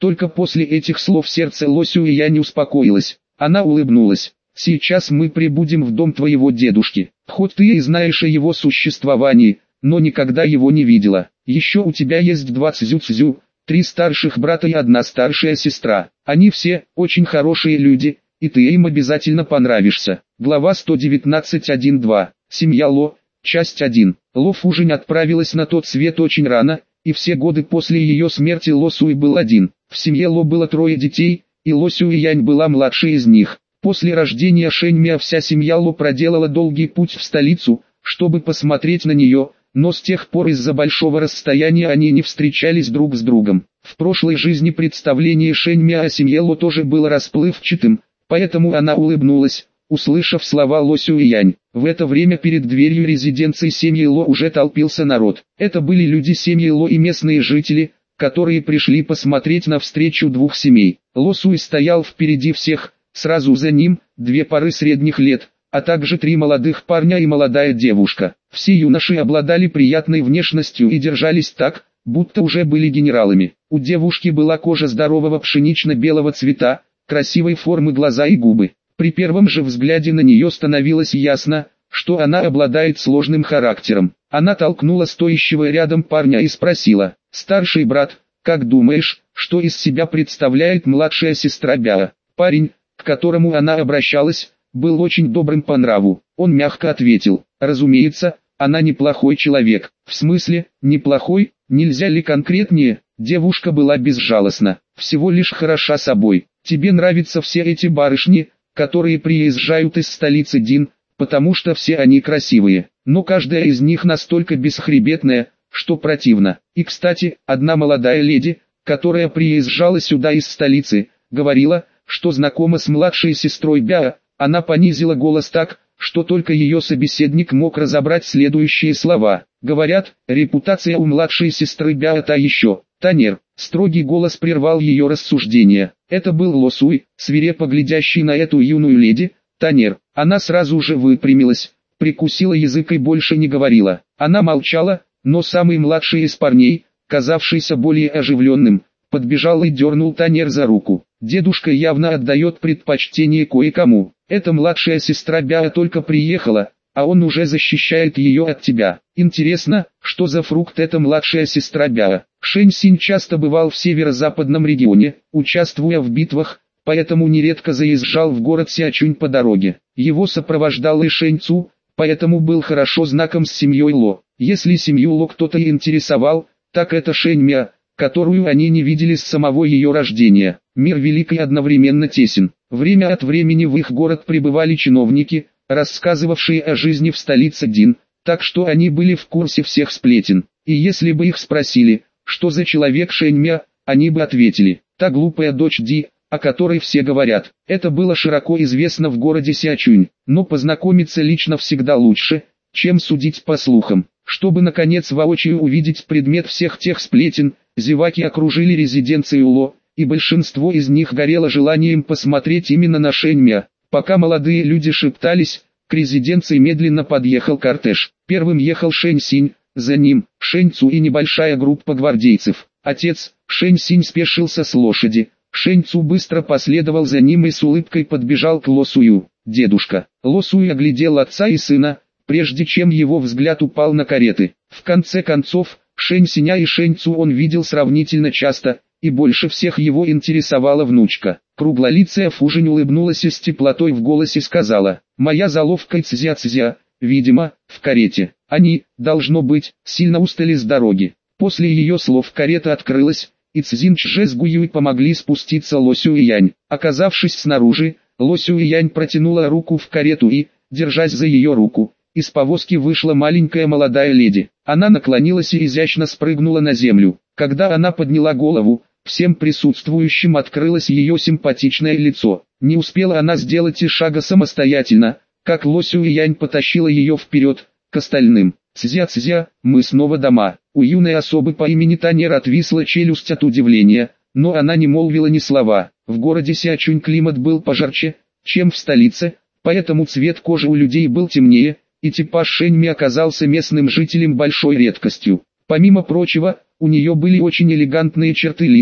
Только после этих слов сердце Ло Сюэянь успокоилось. Она улыбнулась. «Сейчас мы прибудем в дом твоего дедушки. Хоть ты и знаешь о его существовании, но никогда его не видела. Еще у тебя есть два цзю-цзю, три старших брата и одна старшая сестра. Они все очень хорошие люди, и ты им обязательно понравишься». Глава сто девятнадцать точка один точка два. Семья Ло. Часть один. Ло Фужинь отправилась на тот свет очень рано, и все годы после ее смерти Ло Суй был один. В семье Ло было трое детей, и Ло Сюэянь была младшей из них. После рождения Шэньмя вся семья Ло проделала долгий путь в столицу, чтобы посмотреть на нее, но с тех пор из-за большого расстояния они не встречались друг с другом. В прошлой жизни представление Шэньмя о семье Ло тоже было расплывчатым, поэтому она улыбнулась, услышав слова Ло Сюэянь. В это время перед дверью резиденции семьи Ло уже толпился народ. Это были люди семьи Ло и местные жители, которые пришли посмотреть на встречу двух семей. Ло Суй стоял впереди всех, сразу за ним две пары средних лет, а также три молодых парня и молодая девушка. Все юноши обладали приятной внешностью и держались так, будто уже были генералами. У девушки была кожа здорового пшенично-белого цвета, красивой формы глаза и губы. При первом же взгляде на нее становилось ясно, что она обладает сложным характером. Она толкнула стоящего рядом парня и спросила: «Старший брат, как думаешь, что из себя представляет младшая сестра Бяо?» Парень, к которому она обращалась, был очень добрым по нраву. Он мягко ответил: «Разумеется, она неплохой человек». «В смысле, неплохой, нельзя ли конкретнее?» Девушка была безжалостна. «Всего лишь хороша собой. Тебе нравятся все эти барышни, которые приезжают из столицы Дин, потому что все они красивые, но каждая из них настолько бесхребетная, что противно. И кстати, одна молодая леди, которая приезжала сюда из столицы, говорила, что знакома с младшей сестрой Бяо». Она понизила голос так, что только ее собеседник мог разобрать следующие слова. «Говорят, репутация у младшей сестры Бяо та еще». «Танер», строгий голос прервал ее рассуждения. Это был Ло Суй, свирепо глядящий на эту юную леди. «Танер». Она сразу же выпрямилась, прикусила язык и больше не говорила. Она молчала, но самый младший из парней, казавшийся более оживленным, подбежал и дернул Танер за руку. «Дедушка явно отдает предпочтение кое-кому. Эта младшая сестра Бяо только приехала, а он уже защищает ее от тебя. Интересно, что за фрукт эта младшая сестра Бяо?» Шэнь Синь часто бывал в северо-западном регионе, участвуя в битвах, поэтому нередко заезжал в город Сяочунь по дороге. Его сопровождал и Шэнь Цу, поэтому был хорошо знаком с семьей Ло. Если семью Ло кто-то и интересовал, так это Шэнь Мя, которую они не видели с самого ее рождения. Мир велик и одновременно тесен. Время от времени в их город прибывали чиновники, рассказывавшие о жизни в столице Дин, так что они были в курсе всех сплетен. И если бы их спросили, что за человек Шэнь Мя, они бы ответили: «Та глупая дочь Ди, о которой все говорят». Это было широко известно в городе Сяочунь, но познакомиться лично всегда лучше, чем судить по слухам. Чтобы наконец воочию увидеть предмет всех тех сплетен, зеваки окружили резиденцию Ло, и большинство из них горело желанием посмотреть именно на Шэнь Мя. Пока молодые люди шептались, к резиденции медленно подъехал кортеж. Первым ехал Шэнь Синь, за ним Шэнь Цу и небольшая группа гвардейцев. Отец, Шэнь Синь, спешился с лошади. Шэнь Цу быстро последовал за ним и с улыбкой подбежал к Ло Сую. «Дедушка». Ло Суй оглядел отца и сына, прежде чем его взгляд упал на кареты. В конце концов, Шэнь Синя и Шэнь Цу он видел сравнительно часто, и больше всех его интересовала внучка. Круглолицая Фужинь улыбнулась и с теплотой в голосе сказала: «Моя заловка Цзя-Цзя, видимо, в карете. Они, должно быть, сильно устали с дороги». После ее слов карета открылась, и Цзин Чжэ с Гуюй помогли спуститься Ло Сюэянь. Оказавшись снаружи, Ло Сюэянь протянула руку в карету и, держась за ее руку, из повозки вышла маленькая молодая леди. Она наклонилась и изящно спрыгнула на землю. Когда она подняла голову, всем присутствующим открылось ее симпатичное лицо. Не успела она сделать и шага самостоятельно, как Ло Сюэянь потащила ее вперед, к остальным. «Цзя-цзя, мы снова дома». У юной особы по имени Танер отвисла челюсть от удивления, но она не молвила ни слова. В городе Сяочунь климат был пожарче, чем в столице, поэтому цвет кожи у людей был темнее, и типаж Шэнь Ми оказался местным жителям большой редкостью. Помимо прочего, у нее были очень элегантные черты лица,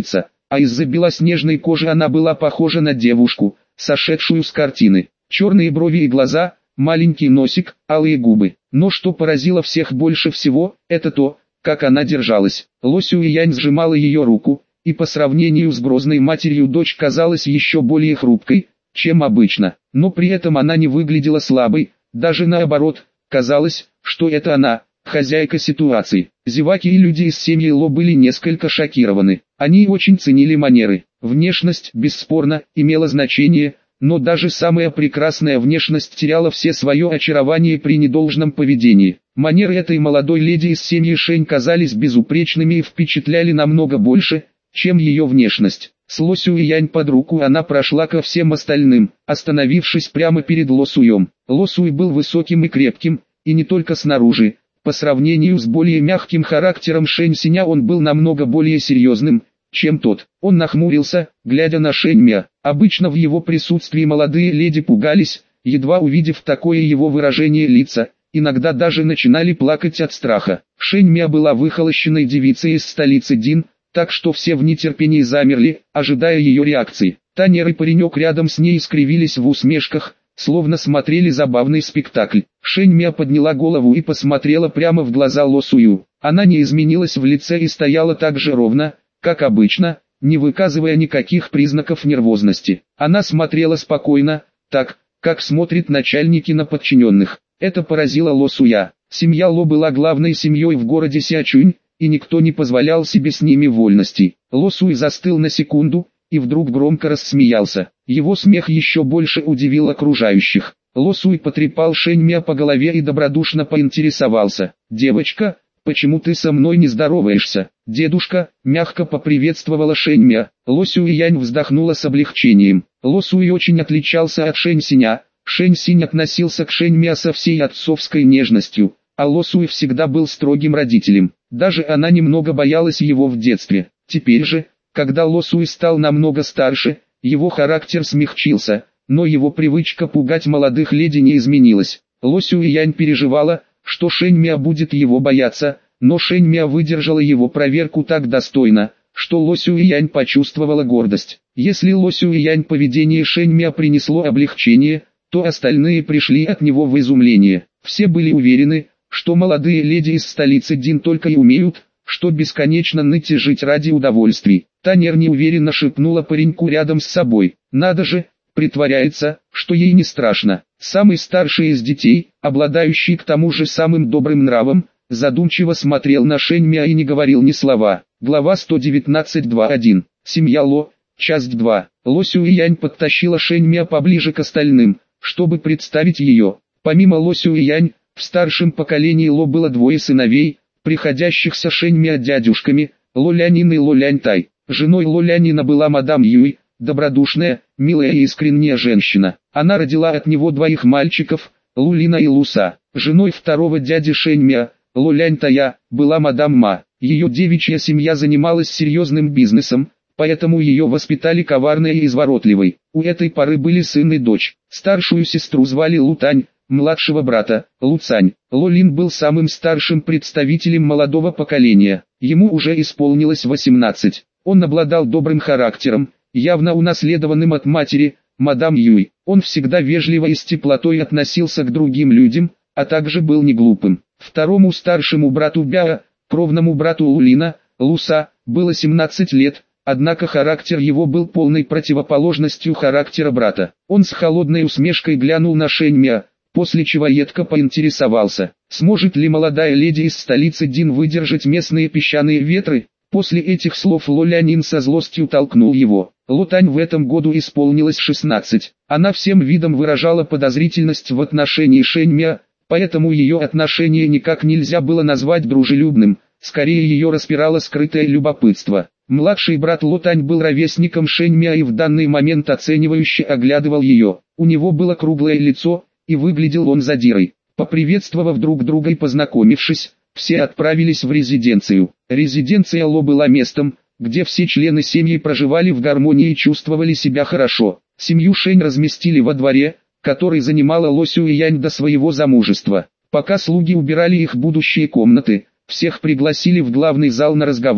а из-за белоснежной кожи она была похожа на девушку, сошедшую с картины. Черные брови и глаза, маленький носик, алые губы. Но что поразило всех больше всего, это то, как она держалась. Ло Сюэянь сжимала ее руку, и по сравнению с грозной матерью дочь казалась еще более хрупкой, чем обычно. Но при этом она не выглядела слабой, даже наоборот, казалось, что это она, хозяйка ситуации. Зеваки и люди из семьи Ло были несколько шокированы. Они очень ценили манеры. Внешность, бесспорно, имела значение, но даже самая прекрасная внешность теряла все свое очарование при недолжном поведении. Манеры этой молодой леди из семьи Шэнь казались безупречными и впечатляли намного больше, чем ее внешность. С Ло Сюэянь под руку она прошла ко всем остальным, остановившись прямо перед Ло Суем. Ло Суй был высоким и крепким, и не только снаружи. По сравнению с более мягким характером Шэнь Синя он был намного более серьезным, чем тот. Он нахмурился, глядя на Шэнь Мя. Обычно в его присутствии молодые леди пугались, едва увидев такое его выражение лица, иногда даже начинали плакать от страха. Шэнь Мя была выхолощенной девицей из столицы Дин, так что все в нетерпении замерли, ожидая ее реакции. Танер и паренек рядом с ней скривились в усмешках, словно смотрели забавный спектакль. Шэнь Мя подняла голову и посмотрела прямо в глаза Ло Сую. Она не изменилась в лице и стояла так же ровно, как обычно, не выказывая никаких признаков нервозности. Она смотрела спокойно, так, как смотрят начальники на подчиненных. Это поразило Ло Суя. Семья Ло была главной семьей в городе Сячунь, и никто не позволял себе с ними вольностей. Ло Суй застыл на секунду, и вдруг громко рассмеялся. Его смех еще больше удивил окружающих. Ло Суй потрепал Шэнь Мя по голове и добродушно поинтересовался: «Девочка, почему ты со мной не здороваешься?» «Дедушка», мягко поприветствовала Шэнь Мя. Ло Сюэянь вздохнула с облегчением. Ло Суй очень отличался от Шэнь Синя. Шэнь Синь относился к Шэнь Мя со всей отцовской нежностью, а Ло Суй всегда был строгим родителем. Даже она немного боялась его в детстве. Теперь же, когда Ло Суй стал намного старше, его характер смягчился, но его привычка пугать молодых леди не изменилась. Ло Сюэянь переживала, что Шэнь Мя будет его бояться, но Шэнь Мя выдержала его проверку так достойно, что Ло Сюэянь почувствовала гордость. Если Ло Сюэянь поведение Шэнь Мя принесло облегчение, то остальные пришли от него в изумление. Все были уверены, что молодые леди из столицы Дин только и умеют, что бесконечно ныть и жить ради удовольствий. Танер неуверенно шепнула пареньку рядом с собой: «Надо же, притворяется, что ей не страшно». Самый старший из детей, обладающий к тому же самым добрым нравом, задумчиво смотрел на Шэнь Мя и не говорил ни слова. Глава сто девятнадцать два один. Семья Ло, часть два. Ло Сюэянь подтащила Шэнь Мя поближе к остальным, чтобы представить ее. Помимо Ло Сюэянь, в старшем поколении Ло было двое сыновей, приходящихся Шэнь Мя дядюшками, Ло Лянин и Ло Ляньтай. Женой Ло Лянина была мадам Юй, добродушная, милая и искренняя женщина. Она родила от него двоих мальчиков, Лулина и Луса. Женой второго дяди Шэнь Мя, Ло Ляньтая, была мадам Ма. Ее девичья семья занималась серьезным бизнесом, поэтому ее воспитали коварной и изворотливой. У этой пары были сын и дочь. Старшую сестру звали Лутань, младшего брата – Луцань. Ло Лин был самым старшим представителем молодого поколения. Ему уже исполнилось восемнадцать. Он обладал добрым характером, явно унаследованным от матери, мадам Юй. Он всегда вежливо и с теплотой относился к другим людям, а также был не глупым. Второму старшему брату Бяа, кровному брату Лулина, Луса, было семнадцать лет, однако характер его был полной противоположностью характера брата. Он с холодной усмешкой глянул на Шэнь Мя, после чего едко поинтересовался: сможет ли молодая леди из столицы Дин выдержать местные песчаные ветры? После этих слов Ло Лянин со злостью толкнул его. Ло Тань в этом году исполнилось шестнадцать. Она всем видом выражала подозрительность в отношении Шэнь Мя, поэтому ее отношение никак нельзя было назвать дружелюбным, скорее ее распирало скрытое любопытство. Младший брат Ло Тань был ровесником Шэнь Мя и в данный момент оценивающе оглядывал ее. У него было круглое лицо, и выглядел он задирой. Поприветствовав друг друга и познакомившись, все отправились в резиденцию. Резиденция Ло была местом, где все члены семьи проживали в гармонии и чувствовали себя хорошо. Семью Шэнь разместили во дворе, который занимала Ло Сюэянь до своего замужества. Пока слуги убирали их будущие комнаты, всех пригласили в главный зал на разговор.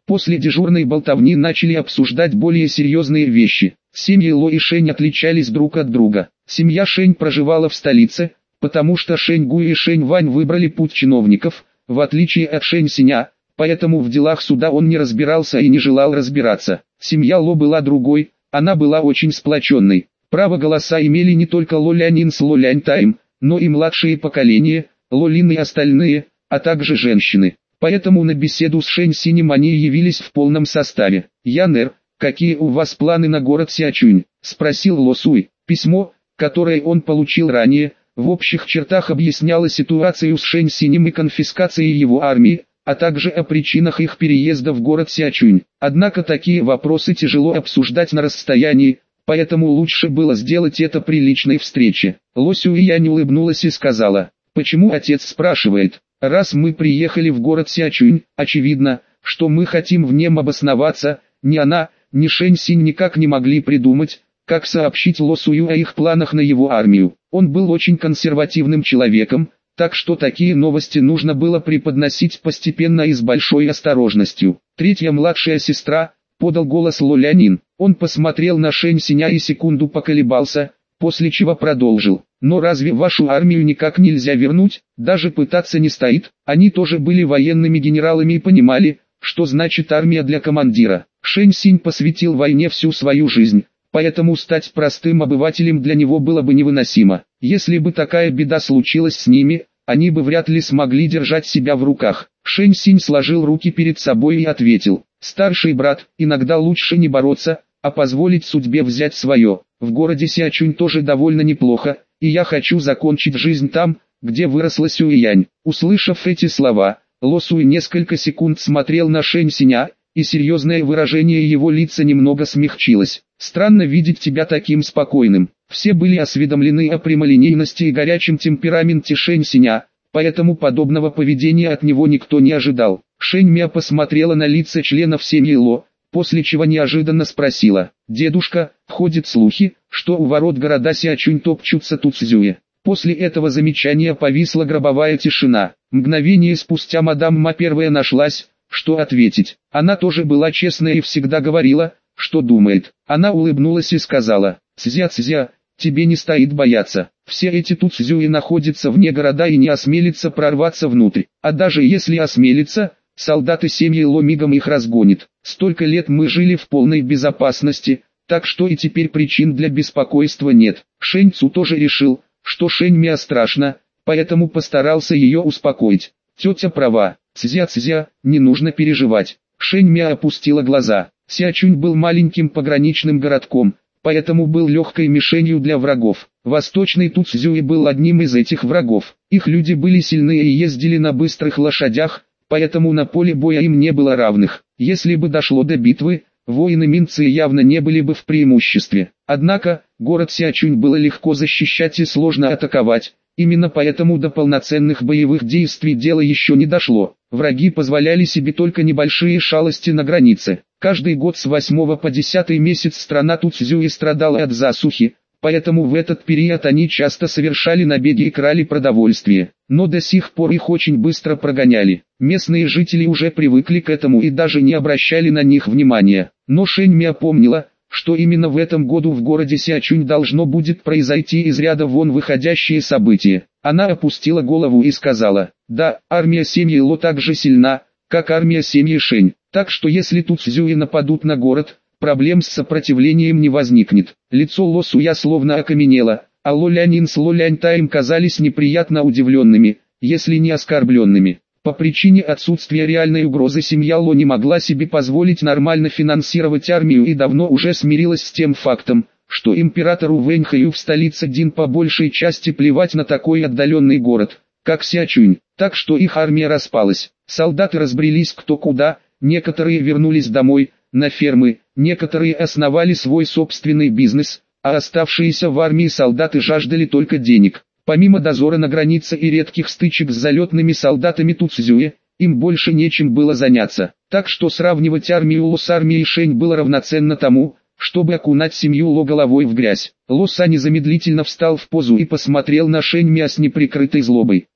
После дежурной болтовни начали обсуждать более серьезные вещи. Семьи Ло и Шень отличались друг от друга. Семья Шень проживала в столице, потому что Шень Гуй и Шень Вань выбрали путь чиновников, в отличие от Шень Синя, поэтому в делах суда он не разбирался и не желал разбираться. Семья Ло была другой, она была очень сплоченной. Право голоса имели не только Ло Лянин с Ло Лянь Таем, но и младшие поколения, Ло Лин и остальные, а также женщины. Поэтому на беседу с Шень Синем они явились в полном составе. «Янер, какие у вас планы на город Сячунь?» – спросил Ло Суй. Письмо, которое он получил ранее, в общих чертах объясняло ситуацию с Шень Синем и конфискацией его армии, а также о причинах их переезда в город Сячунь. Однако такие вопросы тяжело обсуждать на расстоянии, поэтому лучше было сделать это при личной встрече. Ло Сюйянь улыбнулась и сказала: «Почему отец спрашивает? Раз мы приехали в город Сячунь, очевидно, что мы хотим в нем обосноваться». Ни она, ни Шень Синь никак не могли придумать, как сообщить Ло Сую о их планах на его армию. Он был очень консервативным человеком, так что такие новости нужно было преподносить постепенно и с большой осторожностью. Третья младшая сестра, подал голос Ло Лянин. Он посмотрел на Шень Синя и секунду поколебался, после чего продолжил: «Но разве вашу армию никак нельзя вернуть? Даже пытаться не стоит». Они тоже были военными генералами и понимали, что значит армия для командира. Шень Синь посвятил войне всю свою жизнь, поэтому стать простым обывателем для него было бы невыносимо. Если бы такая беда случилась с ними, они бы вряд ли смогли держать себя в руках. Шень Синь сложил руки перед собой и ответил: «Старший брат, иногда лучше не бороться, а позволить судьбе взять свое. В городе Сячунь тоже довольно неплохо, и я хочу закончить жизнь там, где выросла Сюйянь». Услышав эти слова, Ло Суй несколько секунд смотрел на Шень Синя, и серьезное выражение его лица немного смягчилось. «Странно видеть тебя таким спокойным». Все были осведомлены о прямолинейности и горячем темпераменте Шень Синя, поэтому подобного поведения от него никто не ожидал. Шень Мя посмотрела на лица членов семьи Ло, после чего неожиданно спросила: «Дедушка, ходят слухи, что у ворот города Сячунь топчутся Туцзюи». После этого замечания повисла гробовая тишина. Мгновение спустя мадам Ма первая нашлась, что ответить. Она тоже была честная и всегда говорила, что думает. Она улыбнулась и сказала: «Цзя-цзя, тебе не стоит бояться. Все эти Туцзюи находятся вне города и не осмелятся прорваться внутрь. А даже если осмелятся, солдаты семьи Ло мигом их разгонят. Столько лет мы жили в полной безопасности, так что и теперь причин для беспокойства нет». Шень Цу тоже решил, что Шень Мя страшно, поэтому постарался ее успокоить. «Тетя права, Цзя-цзя, не нужно переживать». Шень Мя опустила глаза. Сячунь был маленьким пограничным городком, поэтому был легкой мишенью для врагов. Восточный Туцзюи был одним из этих врагов. Их люди были сильные и ездили на быстрых лошадях, поэтому на поле боя им не было равных. Если бы дошло до битвы, воины Минцы явно не были бы в преимуществе. Однако, город Сячунь было легко защищать и сложно атаковать. Именно поэтому до полноценных боевых действий дело еще не дошло. Враги позволяли себе только небольшие шалости на границе. Каждый год с восьмого по десятый месяц страна Туцзюи страдала от засухи, поэтому в этот период они часто совершали набеги и крали продовольствие. Но до сих пор их очень быстро прогоняли. Местные жители уже привыкли к этому и даже не обращали на них внимания. Но Шень Мя помнила, что именно в этом году в городе Сячунь должно будет произойти из ряда вон выходящие события. Она опустила голову и сказала: «Да, армия семьи Ло так же сильна, как армия семьи Шень, так что если Туцзюи нападут на город, проблем с сопротивлением не возникнет». Лицо Ло Суя словно окаменело, а Ло Лянин с Ло Лянь Таем казались неприятно удивленными, если не оскорбленными. По причине отсутствия реальной угрозы семья Ло не могла себе позволить нормально финансировать армию и давно уже смирилась с тем фактом, что императору Вэньхаю в столице Дин по большей части плевать на такой отдаленный город, как Сячунь, так что их армия распалась. Солдаты разбрелись кто куда, некоторые вернулись домой, на фермы, некоторые основали свой собственный бизнес, а оставшиеся в армии солдаты жаждали только денег. Помимо дозора на границе и редких стычек с залетными солдатами Туцзюи, им больше нечем было заняться. Так что сравнивать армию Ло с армией Шень было равноценно тому, чтобы окунать семью Ло головой в грязь. Ло Са незамедлительно встал в позу и посмотрел на Шень Мя с неприкрытой злобой.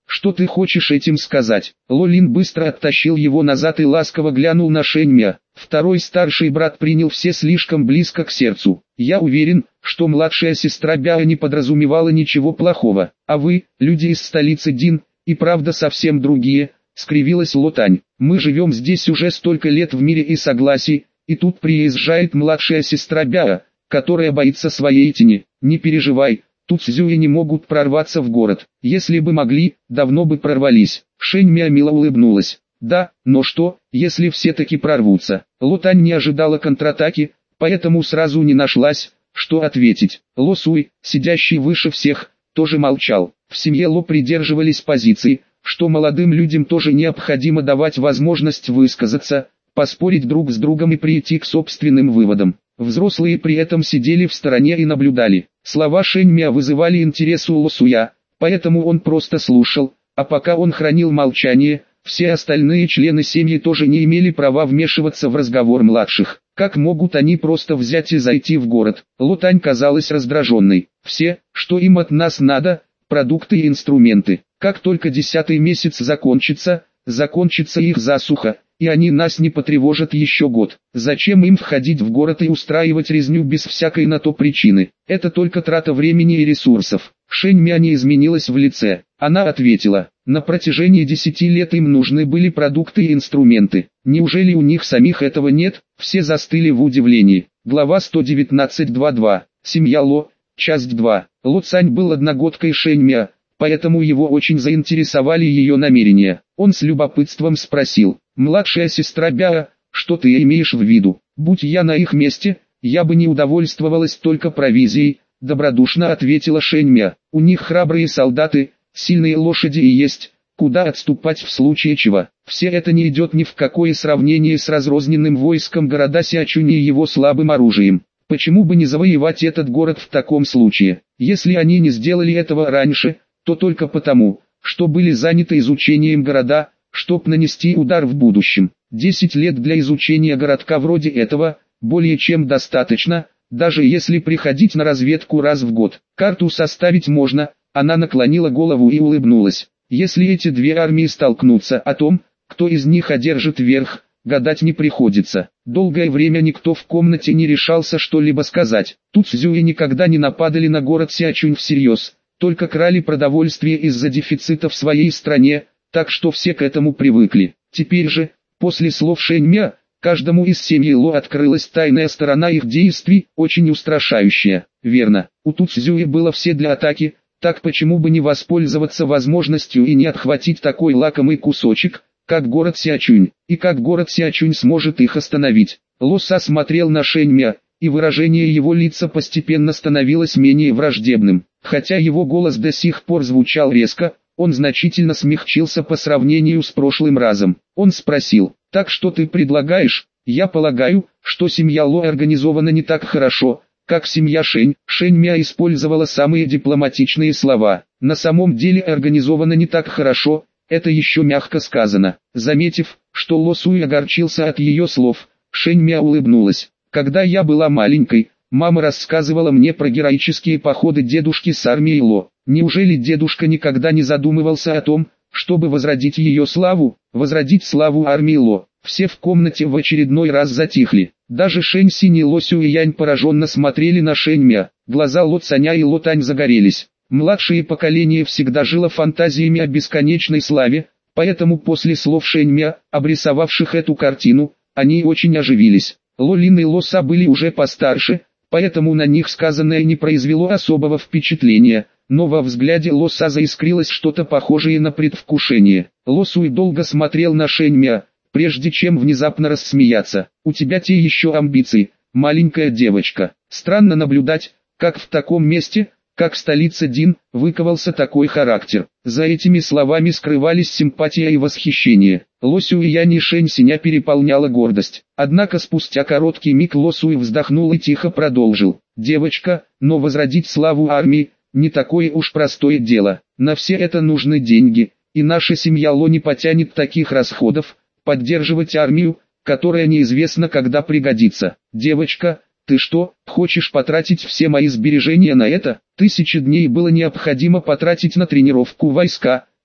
Что ты хочешь этим сказать? Лолин быстро оттащил его назад и ласково глянул на Шэньмя. Второй старший брат принял все слишком близко к сердцу. Я уверен, что младшая сестра Бяо не подразумевала ничего плохого. А вы, люди из столицы Дин, и правда совсем другие, скривилась Ло Тань. Мы живем здесь уже столько лет в мире и согласии, и тут приезжает младшая сестра Бяо, которая боится своей тени. Не переживай, тут Цзюи не могут прорваться в город. Если бы могли, давно бы прорвались. Шэньмя мило улыбнулась. Да, но что, если все-таки прорвутся? Ло Тань не ожидала контратаки, поэтому сразу не нашлась, что ответить. Ло Суй, сидящий выше всех, тоже молчал. В семье Ло придерживались позиции, что молодым людям тоже необходимо давать возможность высказаться, поспорить друг с другом и прийти к собственным выводам. Взрослые при этом сидели в стороне и наблюдали. Слова Шэньмя вызывали интерес у Ло Суя, поэтому он просто слушал, а пока он хранил молчание, все остальные члены семьи тоже не имели права вмешиваться в разговор младших. Как могут они просто взять и зайти в город? Ло Тань казалась раздраженной. Все, что им от нас надо, продукты и инструменты. Как только десятый месяц закончится, закончится их засуха, и они нас не потревожат еще год. Зачем им входить в город и устраивать резню без всякой на то причины? Это только трата времени и ресурсов. Шэньмя не изменилась в лице. Она ответила, на протяжении десяти лет им нужны были продукты и инструменты. Неужели у них самих этого нет? Все застыли в удивлении. Глава сто девятнадцать два два. Семья Ло. Часть два. Ло Цань был одногодкой Шэньмя, поэтому его очень заинтересовали ее намерения. Он с любопытством спросил, «Младшая сестра Бяо, что ты имеешь в виду? Будь я на их месте, я бы не удовольствовалась только провизией», добродушно ответила Шэньмя. «У них храбрые солдаты, сильные лошади и есть, куда отступать в случае чего. Все это не идет ни в какое сравнение с разрозненным войском города Сяочунь и его слабым оружием. Почему бы не завоевать этот город в таком случае? Если они не сделали этого раньше, то только потому, что были заняты изучением города, чтоб нанести удар в будущем. Десять лет для изучения городка вроде этого, более чем достаточно, даже если приходить на разведку раз в год. Карту составить можно». Она наклонила голову и улыбнулась. «Если эти две армии столкнутся, о том, кто из них одержит верх, гадать не приходится». Долгое время никто в комнате не решался что-либо сказать. Тут Цзюи никогда не нападали на город Сяочунь всерьез, только крали продовольствие из-за дефицита в своей стране, так что все к этому привыкли. Теперь же, после слов Шэньмя, каждому из семьи Ло открылась тайная сторона их действий, очень устрашающая. Верно, у Ту Цзюи было все для атаки, так почему бы не воспользоваться возможностью и не отхватить такой лакомый кусочек, как город Сяочунь, и как город Сяочунь сможет их остановить. Ло Са смотрел на Шэньмя, и выражение его лица постепенно становилось менее враждебным. Хотя его голос до сих пор звучал резко, он значительно смягчился по сравнению с прошлым разом. Он спросил, «Так что ты предлагаешь?» «Я полагаю, что семья Ло организована не так хорошо, как семья Шэнь». Шэньмя использовала самые дипломатичные слова. На самом деле организована не так хорошо, это еще мягко сказано. Заметив, что Ло Суй огорчился от ее слов, Шэньмя улыбнулась. «Когда я была маленькой, мама рассказывала мне про героические походы дедушки с армией Ло. Неужели дедушка никогда не задумывался о том, чтобы возродить ее славу, возродить славу армии Ло?» Все в комнате в очередной раз затихли. Даже Шэнь Синь и Ло Сюэянь пораженно смотрели на Шэньмя. Глаза Ло Цаня и Ло Тань загорелись. Младшее поколение всегда жило фантазиями о бесконечной славе, поэтому после слов Шэньмя, обрисовавших эту картину, они очень оживились. Ло Лин и Ло Са были уже постарше, поэтому на них сказанное не произвело особого впечатления, но во взгляде Ло Са заискрилось что-то похожее на предвкушение. Ло Суй долго смотрел на Шэньмя, прежде чем внезапно рассмеяться. «У тебя те еще амбиции, маленькая девочка. Странно наблюдать, как в таком месте, как столица Дин, выковался такой характер». За этими словами скрывались симпатия и восхищение. Ло Сюэянь и Шэнь Синя переполняла гордость. Однако спустя короткий миг Ло Суй вздохнул и тихо продолжил. «Девочка, но возродить славу армии, не такое уж простое дело. На все это нужны деньги, и наша семья Ло не потянет таких расходов, поддерживать армию, которая неизвестно когда пригодится. Девочка, ты что, хочешь потратить все мои сбережения на это?» Тысячи дней было необходимо потратить на тренировку войска,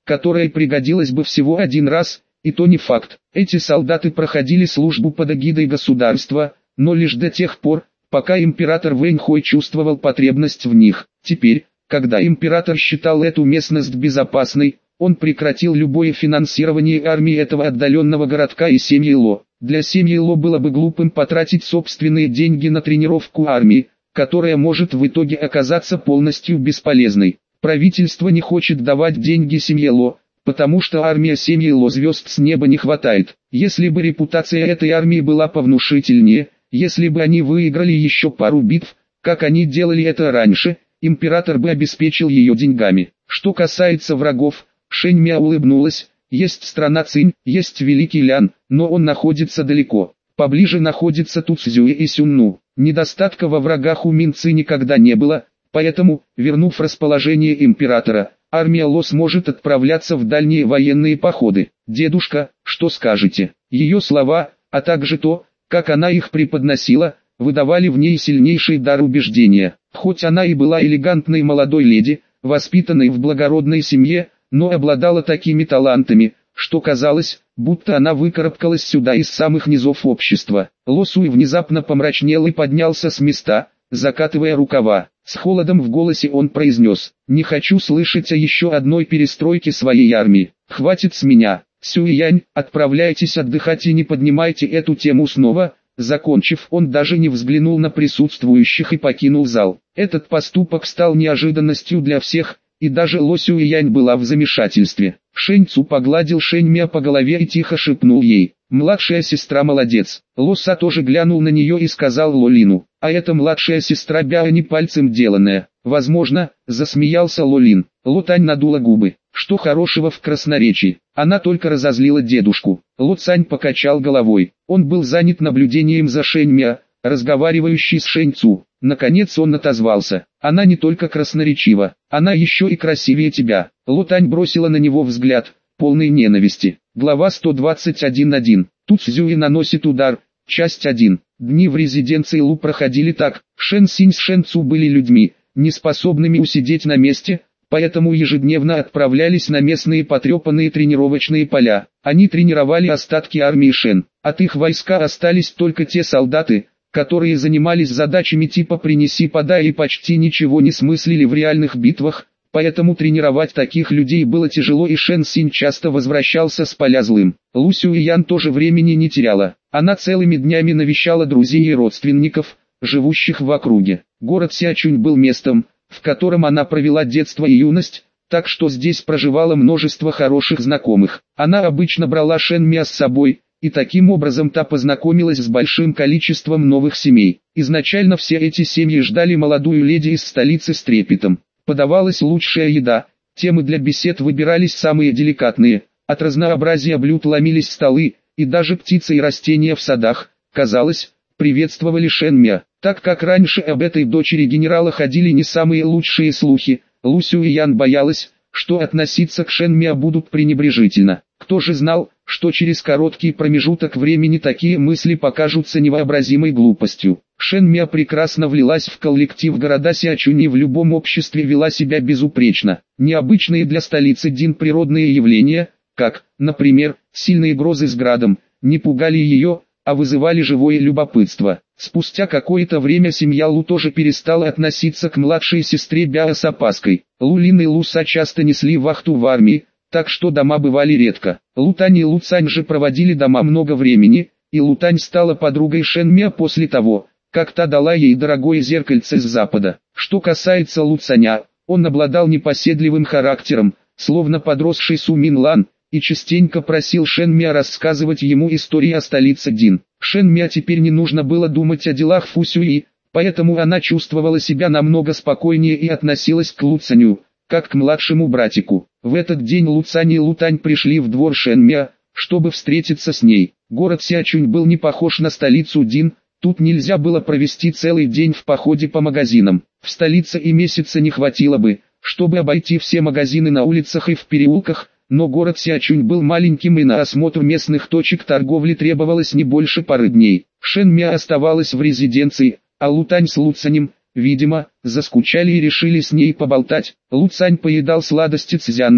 которая пригодилась бы всего один раз, и то не факт. Эти солдаты проходили службу под эгидой государства, но лишь до тех пор, пока император Вэньхой чувствовал потребность в них. Теперь, когда император считал эту местность безопасной, он прекратил любое финансирование армии этого отдаленного городка и семьи Ло. Для семьи Ло было бы глупым потратить собственные деньги на тренировку армии, которая может в итоге оказаться полностью бесполезной. Правительство не хочет давать деньги семье Ло, потому что армия семьи Ло звезд с неба не хватает. Если бы репутация этой армии была повнушительнее, если бы они выиграли еще пару битв, как они делали это раньше, император бы обеспечил ее деньгами. Что касается врагов, Шэньмя улыбнулась, есть страна Цинь, есть Великий Лян, но он находится далеко. Поближе находится Туцзюэ и Сюнну. Недостатка во врагах у Минцы никогда не было, поэтому, вернув расположение императора, армия Ло сможет отправляться в дальние военные походы. «Дедушка, что скажете?» Ее слова, а также то, как она их преподносила, выдавали в ней сильнейший дар убеждения. Хоть она и была элегантной молодой леди, воспитанной в благородной семье, но обладала такими талантами, что казалось, будто она выкарабкалась сюда из самых низов общества. Ло Суй внезапно помрачнел и поднялся с места, закатывая рукава. С холодом в голосе он произнес: «Не хочу слышать о еще одной перестройке своей армии. Хватит с меня. Сюэянь, отправляйтесь отдыхать и не поднимайте эту тему снова». Закончив, он даже не взглянул на присутствующих и покинул зал. Этот поступок стал неожиданностью для всех, и даже Ло Сюэянь была в замешательстве. Шэнь Цу погладил Шэньмя по голове и тихо шепнул ей: «Младшая сестра молодец». Ло Са тоже глянул на нее и сказал Ло Лину: «А это младшая сестра Бяо не пальцем деланная». «Возможно», — засмеялся Ло Лин. Ло Тань надула губы. Что хорошего в красноречии? Она только разозлила дедушку. Ло Цань покачал головой. Он был занят наблюдением за Шэньмя, разговаривающей с Шэнь Цу. Наконец он отозвался: «Она не только красноречива, она еще и красивее тебя». Ло Тань бросила на него взгляд, полный ненависти. Глава сто двадцать один точка один. Туцзюэ наносит удар. Часть один. Дни в резиденции Лу проходили так. Шэн Синь с Шэн Цу были людьми, не способными усидеть на месте, поэтому ежедневно отправлялись на местные потрепанные тренировочные поля. Они тренировали остатки армии Шэн. От их войска остались только те солдаты, которые занимались задачами типа «принеси-подай» и почти ничего не смыслили в реальных битвах, поэтому тренировать таких людей было тяжело, и Шэн Синь часто возвращался с поля злым. Лу Сюэян тоже времени не теряла. Она целыми днями навещала друзей и родственников, живущих в округе. Город Сячунь был местом, в котором она провела детство и юность, так что здесь проживало множество хороших знакомых. Она обычно брала Шэньмя с собой, и таким образом та познакомилась с большим количеством новых семей. Изначально все эти семьи ждали молодую леди из столицы с трепетом. Подавалась лучшая еда, темы для бесед выбирались самые деликатные, от разнообразия блюд ломились столы, и даже птицы и растения в садах, казалось, приветствовали Шэньмя. Так как раньше об этой дочери генерала ходили не самые лучшие слухи, Лу Сюэян боялась, что относиться к Шэньмя будут пренебрежительно. Кто же знал, что через короткий промежуток времени такие мысли покажутся невообразимой глупостью. Шэньмя прекрасно влилась в коллектив города Сячунь и в любом обществе вела себя безупречно. Необычные для столицы Дин природные явления, как, например, сильные грозы с градом, не пугали ее, а вызывали живое любопытство. Спустя какое-то время семья Лу тоже перестала относиться к младшей сестре Бяо с опаской. Лу Лин и Лу Са часто несли вахту в армии, так что дома бывали редко. Лу Тань и Лу Цань же проводили дома много времени, и Лу Тань стала подругой Шэньмя после того, как та дала ей дорогое зеркальце с запада. Что касается Лу Цаня, он обладал непоседливым характером, словно подросший Су Мин Лан, и частенько просил Шэньмя рассказывать ему истории о столице Дин. Шэньмя теперь не нужно было думать о делах Фусюи, поэтому она чувствовала себя намного спокойнее и относилась к Лу Цаню, как к младшему братику. В этот день Лу Цань и Лу Тань пришли в двор Шэньмя, чтобы встретиться с ней. Город Сячунь был не похож на столицу Дин, тут нельзя было провести целый день в походе по магазинам. В столице и месяца не хватило бы, чтобы обойти все магазины на улицах и в переулках, но город Сячунь был маленьким, и на осмотр местных точек торговли требовалось не больше пары дней. Шэньмя оставалась в резиденции, а Лу Тань с Лу Цанем, видимо, заскучали и решили с ней поболтать. Лу Цань поедал сладости Цзяннань,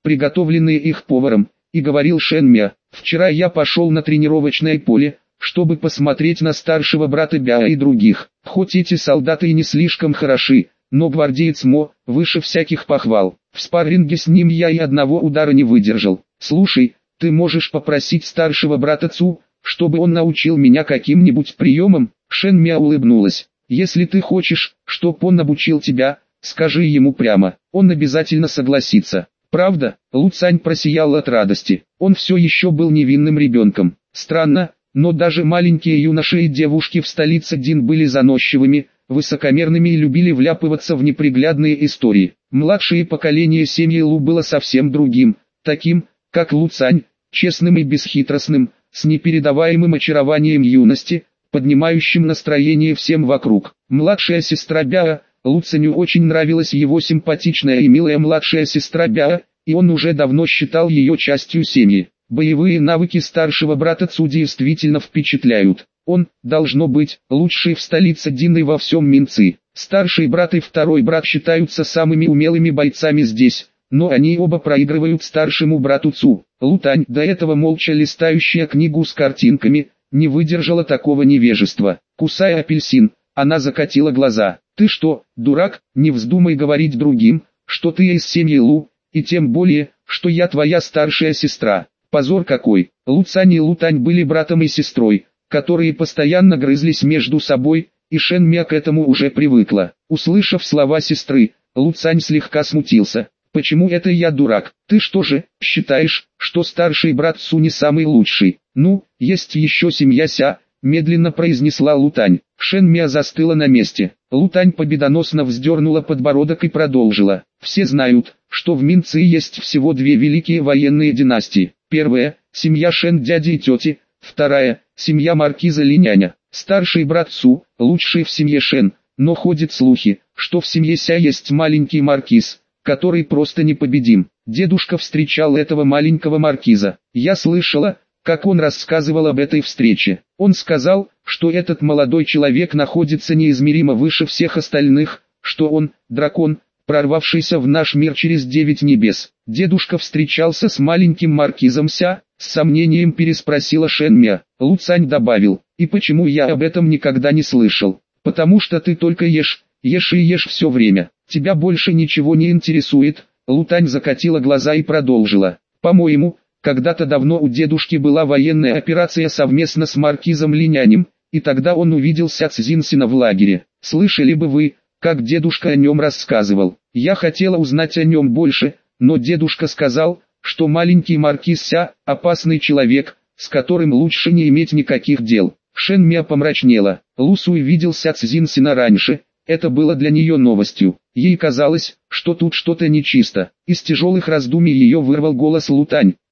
приготовленные их поваром, и говорил Шэн Мя: «Вчера я пошел на тренировочное поле, чтобы посмотреть на старшего брата Бяа и других. Хоть эти солдаты и не слишком хороши, но гвардеец Мо выше всяких похвал. В спарринге с ним я и одного удара не выдержал. Слушай, ты можешь попросить старшего брата Цу, чтобы он научил меня каким-нибудь приемам?» Шэн Мя улыбнулась. «Если ты хочешь, чтоб он обучил тебя, скажи ему прямо, он обязательно согласится». «Правда?» Лу Цань просиял от радости. Он все еще был невинным ребенком. Странно, но даже маленькие юноши и девушки в столице Дин были заносчивыми, высокомерными и любили вляпываться в неприглядные истории. Младшее поколение семьи Лу было совсем другим, таким, как Лу Цань, честным и бесхитростным, с непередаваемым очарованием юности, поднимающим настроение всем вокруг. Младшая сестра Бяа, Лу Цаню очень нравилась его симпатичная и милая младшая сестра Бяа, и он уже давно считал ее частью семьи. Боевые навыки старшего брата Цу действительно впечатляют. Он, должно быть, лучший в столице Дин и во всем Минци. Старший брат и второй брат считаются самыми умелыми бойцами здесь, но они оба проигрывают старшему брату Цу. Лу Тань, до этого молча листающая книгу с картинками, не выдержала такого невежества. Кусая апельсин, она закатила глаза. «Ты что, дурак, не вздумай говорить другим, что ты из семьи Лу, и тем более, что я твоя старшая сестра. Позор какой!» Лу Цань и Лу Тань были братом и сестрой, которые постоянно грызлись между собой, и Шэн Мя к этому уже привыкла. Услышав слова сестры, Лу Цань слегка смутился. «Почему это я дурак? Ты что же, считаешь, что старший брат Цу не самый лучший?» «Ну, есть еще семья Ся», медленно произнесла Лу Тань. Шэн Мя застыла на месте. Лу Тань победоносно вздернула подбородок и продолжила. «Все знают, что в Минци есть всего две великие военные династии. Первая – семья Шэн дяди и тети, вторая – семья маркиза Линяня. Старший брат Цу, лучший в семье Шэн, но ходят слухи, что в семье Ся есть маленький маркиз, который просто непобедим. Дедушка встречал этого маленького маркиза. Я слышала, как он рассказывал об этой встрече. Он сказал, что этот молодой человек находится неизмеримо выше всех остальных, что он – дракон, прорвавшийся в наш мир через девять небес. Дедушка встречался с маленьким маркизом Ся, с сомнением переспросила Шэн Мя. Лу Цань добавил: «И почему я об этом никогда не слышал? Потому что ты только ешь, ешь и ешь все время. Тебя больше ничего не интересует». Лу Тань закатила глаза и продолжила. «По-моему, когда-то давно у дедушки была военная операция совместно с маркизом Линянем, и тогда он увидел Ся Цзинсина в лагере. Слышали бы вы, как дедушка о нем рассказывал. Я хотела узнать о нем больше, но дедушка сказал, что маленький маркиз Ся – опасный человек, с которым лучше не иметь никаких дел». Шэн Мя помрачнела. Лу Суй видел Ся Цзинсина раньше, это было для нее новостью. Ей казалось, что тут что-то нечисто. Из тяжелых раздумий ее вырвал голос Лу Тань.